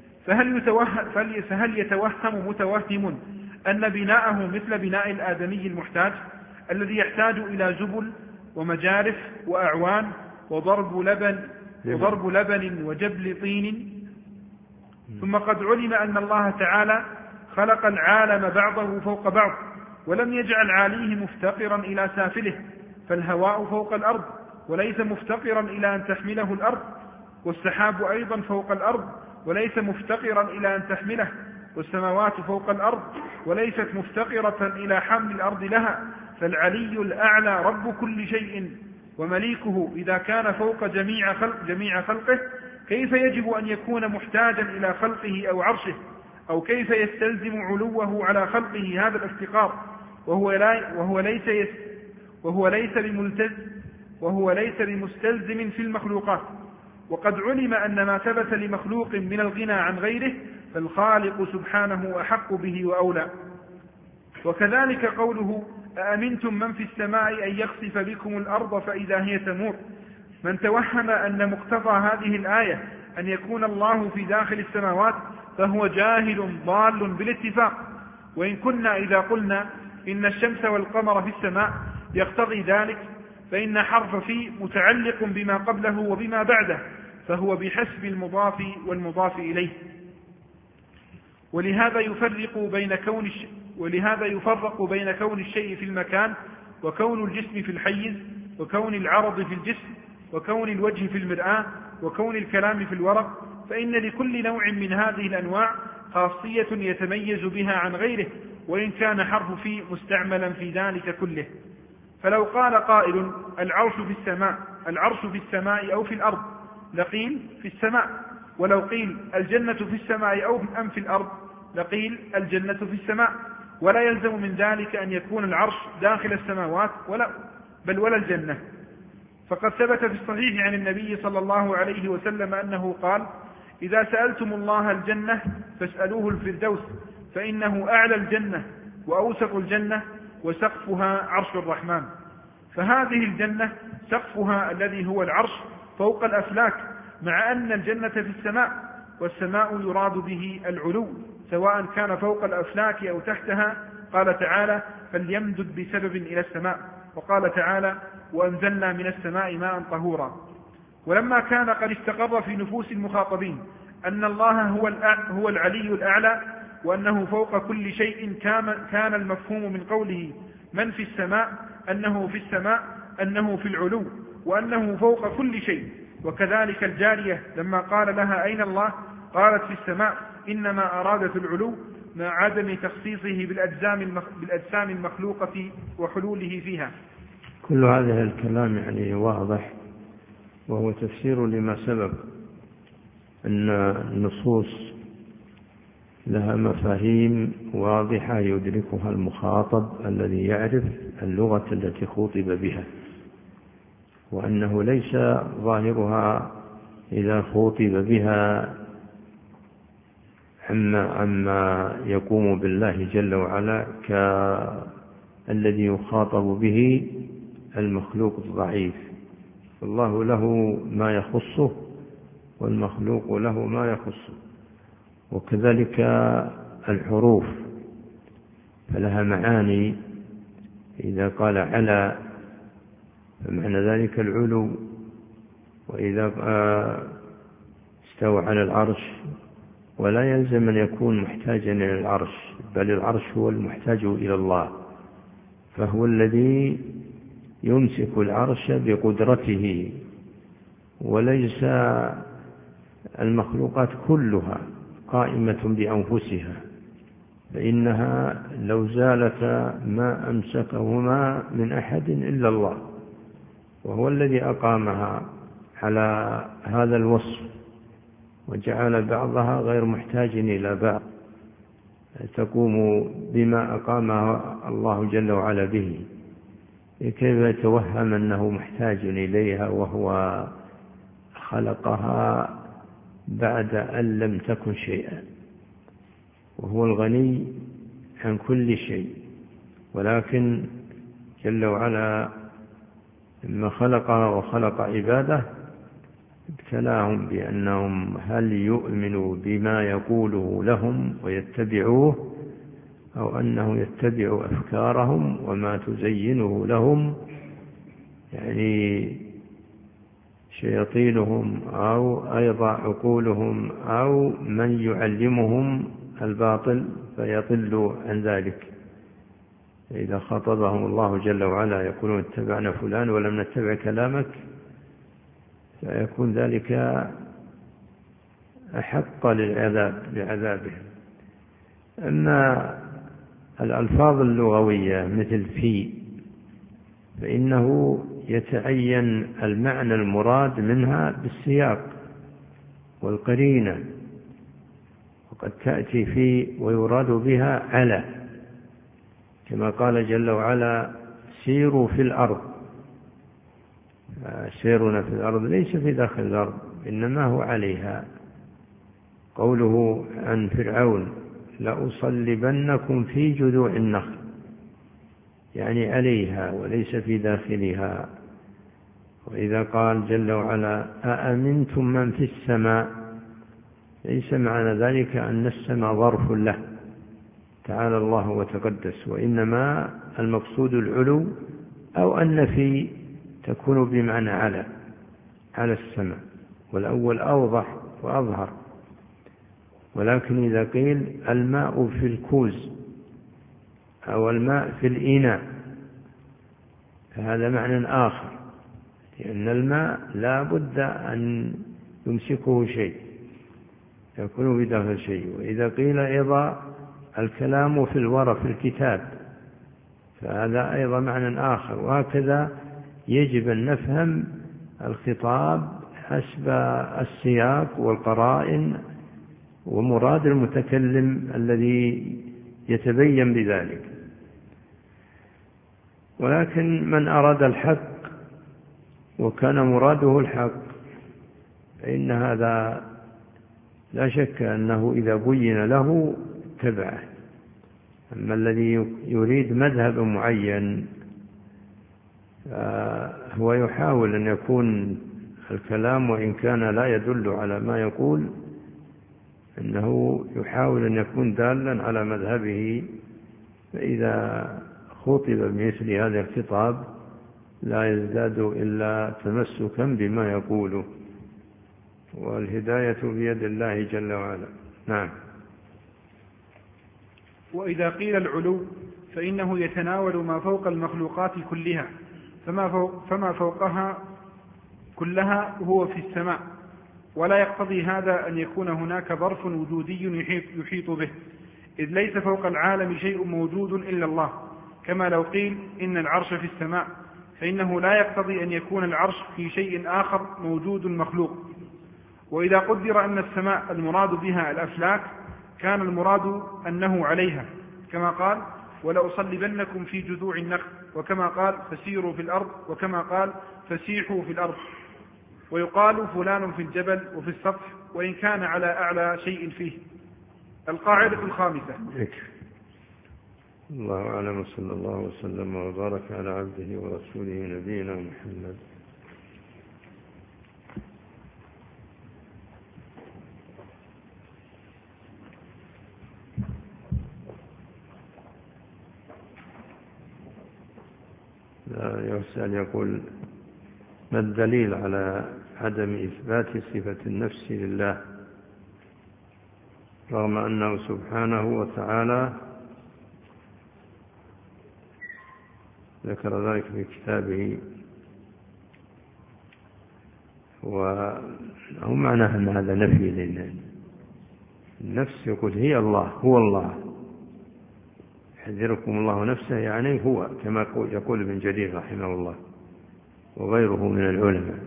[SPEAKER 1] فهل يتوهم متوهم أن بناءه مثل بناء الآدمي المحتاج الذي يحتاج إلى زبل ومجارف وأعوان وضرب لبن وجبل طين؟ ثم قد علم أن الله تعالى خلق العالم بعضه فوق بعض، ولم يجعل عاليه مفتقرا إلى سافله، فالهواء فوق الأرض وليس مفتقرا إلى أن تحمله الأرض، والسحاب أيضا فوق الأرض وليس مفتقرا إلى أن تحمله، والسماوات فوق الأرض وليست مفتقرة إلى حمل الأرض لها، فالعلي الأعلى رب كل شيء ومليكه إذا كان فوق جميع خلقه، كيف يجب أن يكون محتاجا إلى خلقه أو عرشه؟ أو كيف يستلزم علوه على خلقه هذا الافتقار وهو ليس بمستلزم في المخلوقات؟ وقد علم أن ما ثبت لمخلوق من الغنى عن غيره فالخالق سبحانه أحق به وأولى. وكذلك قوله أأمنتم من في السماء أن يخسف بكم الأرض فإذا هي تمور، من توهم أن مقتضى هذه الآية أن يكون الله في داخل السماوات فهو جاهل ضال بالاتفاق. وإن كنا إذا قلنا إن الشمس والقمر في السماء يقتضي ذلك، فإن حرف في متعلق بما قبله وبما بعده، فهو بحسب المضاف والمضاف إليه. ولهذا يفرق بين كون الشيء في المكان، وكون الجسم في الحيز، وكون العرض في الجسم، وكون الوجه في المرآة، وكون الكلام في الورق، فإن لكل نوع من هذه الأنواع خاصية يتميز بها عن غيره، وإن كان حرف في مستعملا في ذلك كله. فلو قال قائل العرش في السماء أو في الأرض لقيل في السماء، ولو قيل الجنة في السماء أو أم في الأرض لقيل الجنة في السماء، ولا يلزم من ذلك أن يكون العرش داخل السماوات ولا الجنة. فقد ثبت في الصحيح عن النبي صلى الله عليه وسلم أنه قال إذا سألتم الله الجنة فاسألوه الفردوس، فإنه أعلى الجنة وأوسط الجنة وسقفها عرش الرحمن. فهذه الجنة سقفها الذي هو العرش فوق الأفلاك، مع أن الجنة في السماء، والسماء يراد به العلو سواء كان فوق الأفلاك أو تحتها. قال تعالى فليمدد بسبب إلى السماء، وقال تعالى وأنزلنا من السماء ماء طهورا. ولما كان قد استقر في نفوس المخاطبين أن الله هو العلي الأعلى، وأنه فوق كل شيء، كان المفهوم من قوله من في السماء أنه في السماء، أنه في العلو، وأنه فوق كل شيء، وكذلك الجارية لما قال لها أين الله قالت في السماء، إنما أرادت العلو مع عدم تخصيصه بالأجسام المخلوقة وحلوله فيها.
[SPEAKER 2] كل هذا الكلام يعني واضح، وهو تفسير لما سبق، أن النصوص لها مفاهيم واضحة يدركها المخاطب الذي يعرف اللغة التي خوطب بها، وأنه ليس ظاهرها إذا خوطب بها عما يقوم بالله جل وعلا كالذي يخاطب به المخلوق الضعيف. الله له ما يخصه والمخلوق له ما يخصه. وكذلك الحروف فلها معاني، إذا قال على فمعنى ذلك العلو، وإذا استوى على العرش، ولا يلزم أن يكون محتاجا إلى العرش، بل العرش هو المحتاج إلى الله، فهو الذي يمسك العرش بقدرته، وليس المخلوقات كلها قائمة بأنفسها، فإنها لو زالتا ما أمسكهما من أحد إلا الله، وهو الذي أقامها على هذا الوصف، وجعل بعضها غير محتاج إلى بعض، تقوم بما أقامها الله جل وعلا به. كيف يتوهم أنه محتاج إليها وهو خلقها بعد أن لم تكن شيئا، وهو الغني عن كل شيء. ولكن جل وعلا لما خلقها وخلق عباده ابتلاهم بأنهم هل يؤمنوا بما يقوله لهم ويتبعوه، أو أنه يتبع أفكارهم وما تزينه لهم، يعني شياطينهم أو أيضا عقولهم أو من يعلمهم الباطل فيضلوا عن ذلك. إذا خاطبهم الله جل وعلا يقولون اتبعنا فلان ولم نتبع كلامك، فيكون ذلك أحق بعذابهم. أما الألفاظ اللغوية مثل في، فإنه يتعين المعنى المراد منها بالسياق والقرينة، وقد تأتي في ويراد بها على، كما قال جل وعلا سيروا في الأرض. سيرنا في الأرض ليس في داخل الأرض، إنما هو عليها. قوله عن فرعون لأصلبنكم في جذوع النخل، يعني عليها وليس في داخلها. وإذا قال جل وعلا أأمنتم من في السماء، ليس معنى ذلك أن السماء ظرف له تعالى الله وتقدس، وإنما المقصود العلو، أو أن في تكون بمعنى على السماء، والأول أوضح وأظهر. ولكن إذا قيل الماء في الكوز أو الماء في الإناء فهذا معنى آخر، لأن الماء لا بد أن يمسكه شيء، يكون بداخل شيء. وإذا قيل أيضا الكلام في الورق في الكتاب فهذا أيضا معنى آخر. وهكذا يجب أن نفهم الخطاب حسب السياق والقرائن ومراد المتكلم الذي يتبين بذلك. ولكن من أراد الحق وكان مراده الحق فإن هذا لا شك أنه إذا بين له تبعه. أما الذي يريد مذهب معين هو يحاول أن يكون الكلام وإن كان لا يدل على ما يقول، أنه يحاول أن يكون دالا على مذهبه، فإذا خطب بمثل هذا الخطاب لا يزداد إلا تمسكا بما يقوله، والهداية بيد الله جل وعلا. نعم.
[SPEAKER 1] وإذا قيل العلو فإنه يتناول ما فوق المخلوقات كلها، فما فوقها كلها وهو في السماء، ولا يقتضي هذا أن يكون هناك ظرف وجودي يحيط به، إذ ليس فوق العالم شيء موجود إلا الله، كما لو قيل إن العرش في السماء، فإنه لا يقتضي أن يكون العرش في شيء آخر موجود مخلوق. وإذا قدر أن السماء المراد بها الأفلاك كان المراد أنه عليها، كما قال ولأصلبنكم في جذوع النخل، وكما قال فسيروا في الأرض، وكما قال فسيحوا في الأرض. ويقال فلان في الجبل وفي السطح، وإن كان على أعلى شيء فيه. القاعدة الخامسة.
[SPEAKER 2] الله أعلم، صلى الله وسلم وبارك على عبده ورسوله نبينا محمد. يسأل يقول: ما الدليل على عدم إثبات صفة النفس لله رغم أنه سبحانه وتعالى ذكر ذلك في كتابه؟ وهو معناه أن هذا نفي للنفس. يقول هي الله، هو الله، يحذركم الله نفسه، يعني هو، كما يقول ابن جرير رحمه الله وغيره من العلماء.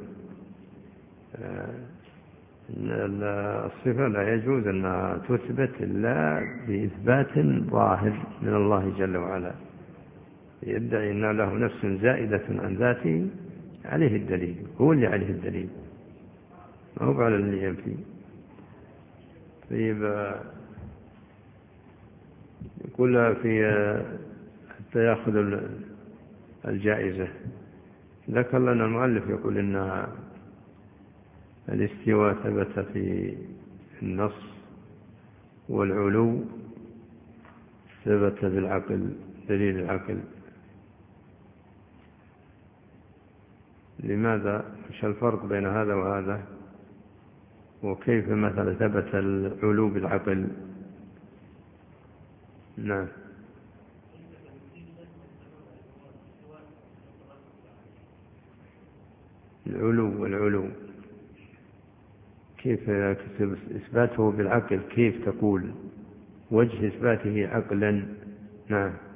[SPEAKER 2] الصفة لا يجوز أنها تثبت إلا بإثبات ظاهر من الله جل وعلا. يدعي أن له نفس زائدة عن ذاته، عليه الدليل، هو اللي عليه الدليل، ما هو على اللي ينفي. طيب، يقول في حتى يأخذ الجائزة، ذكر لنا المؤلف يقول إن الاستواء ثبت في النص، والعلو ثبت بالعقل، دليل العقل. لماذا؟ مش الفرق بين هذا وهذا؟ وكيف مثلا ثبت العلو بالعقل؟ نعم. العلو كيف إثباته بالعقل؟ كيف تقول وجه إثباته عقلا؟ نعم.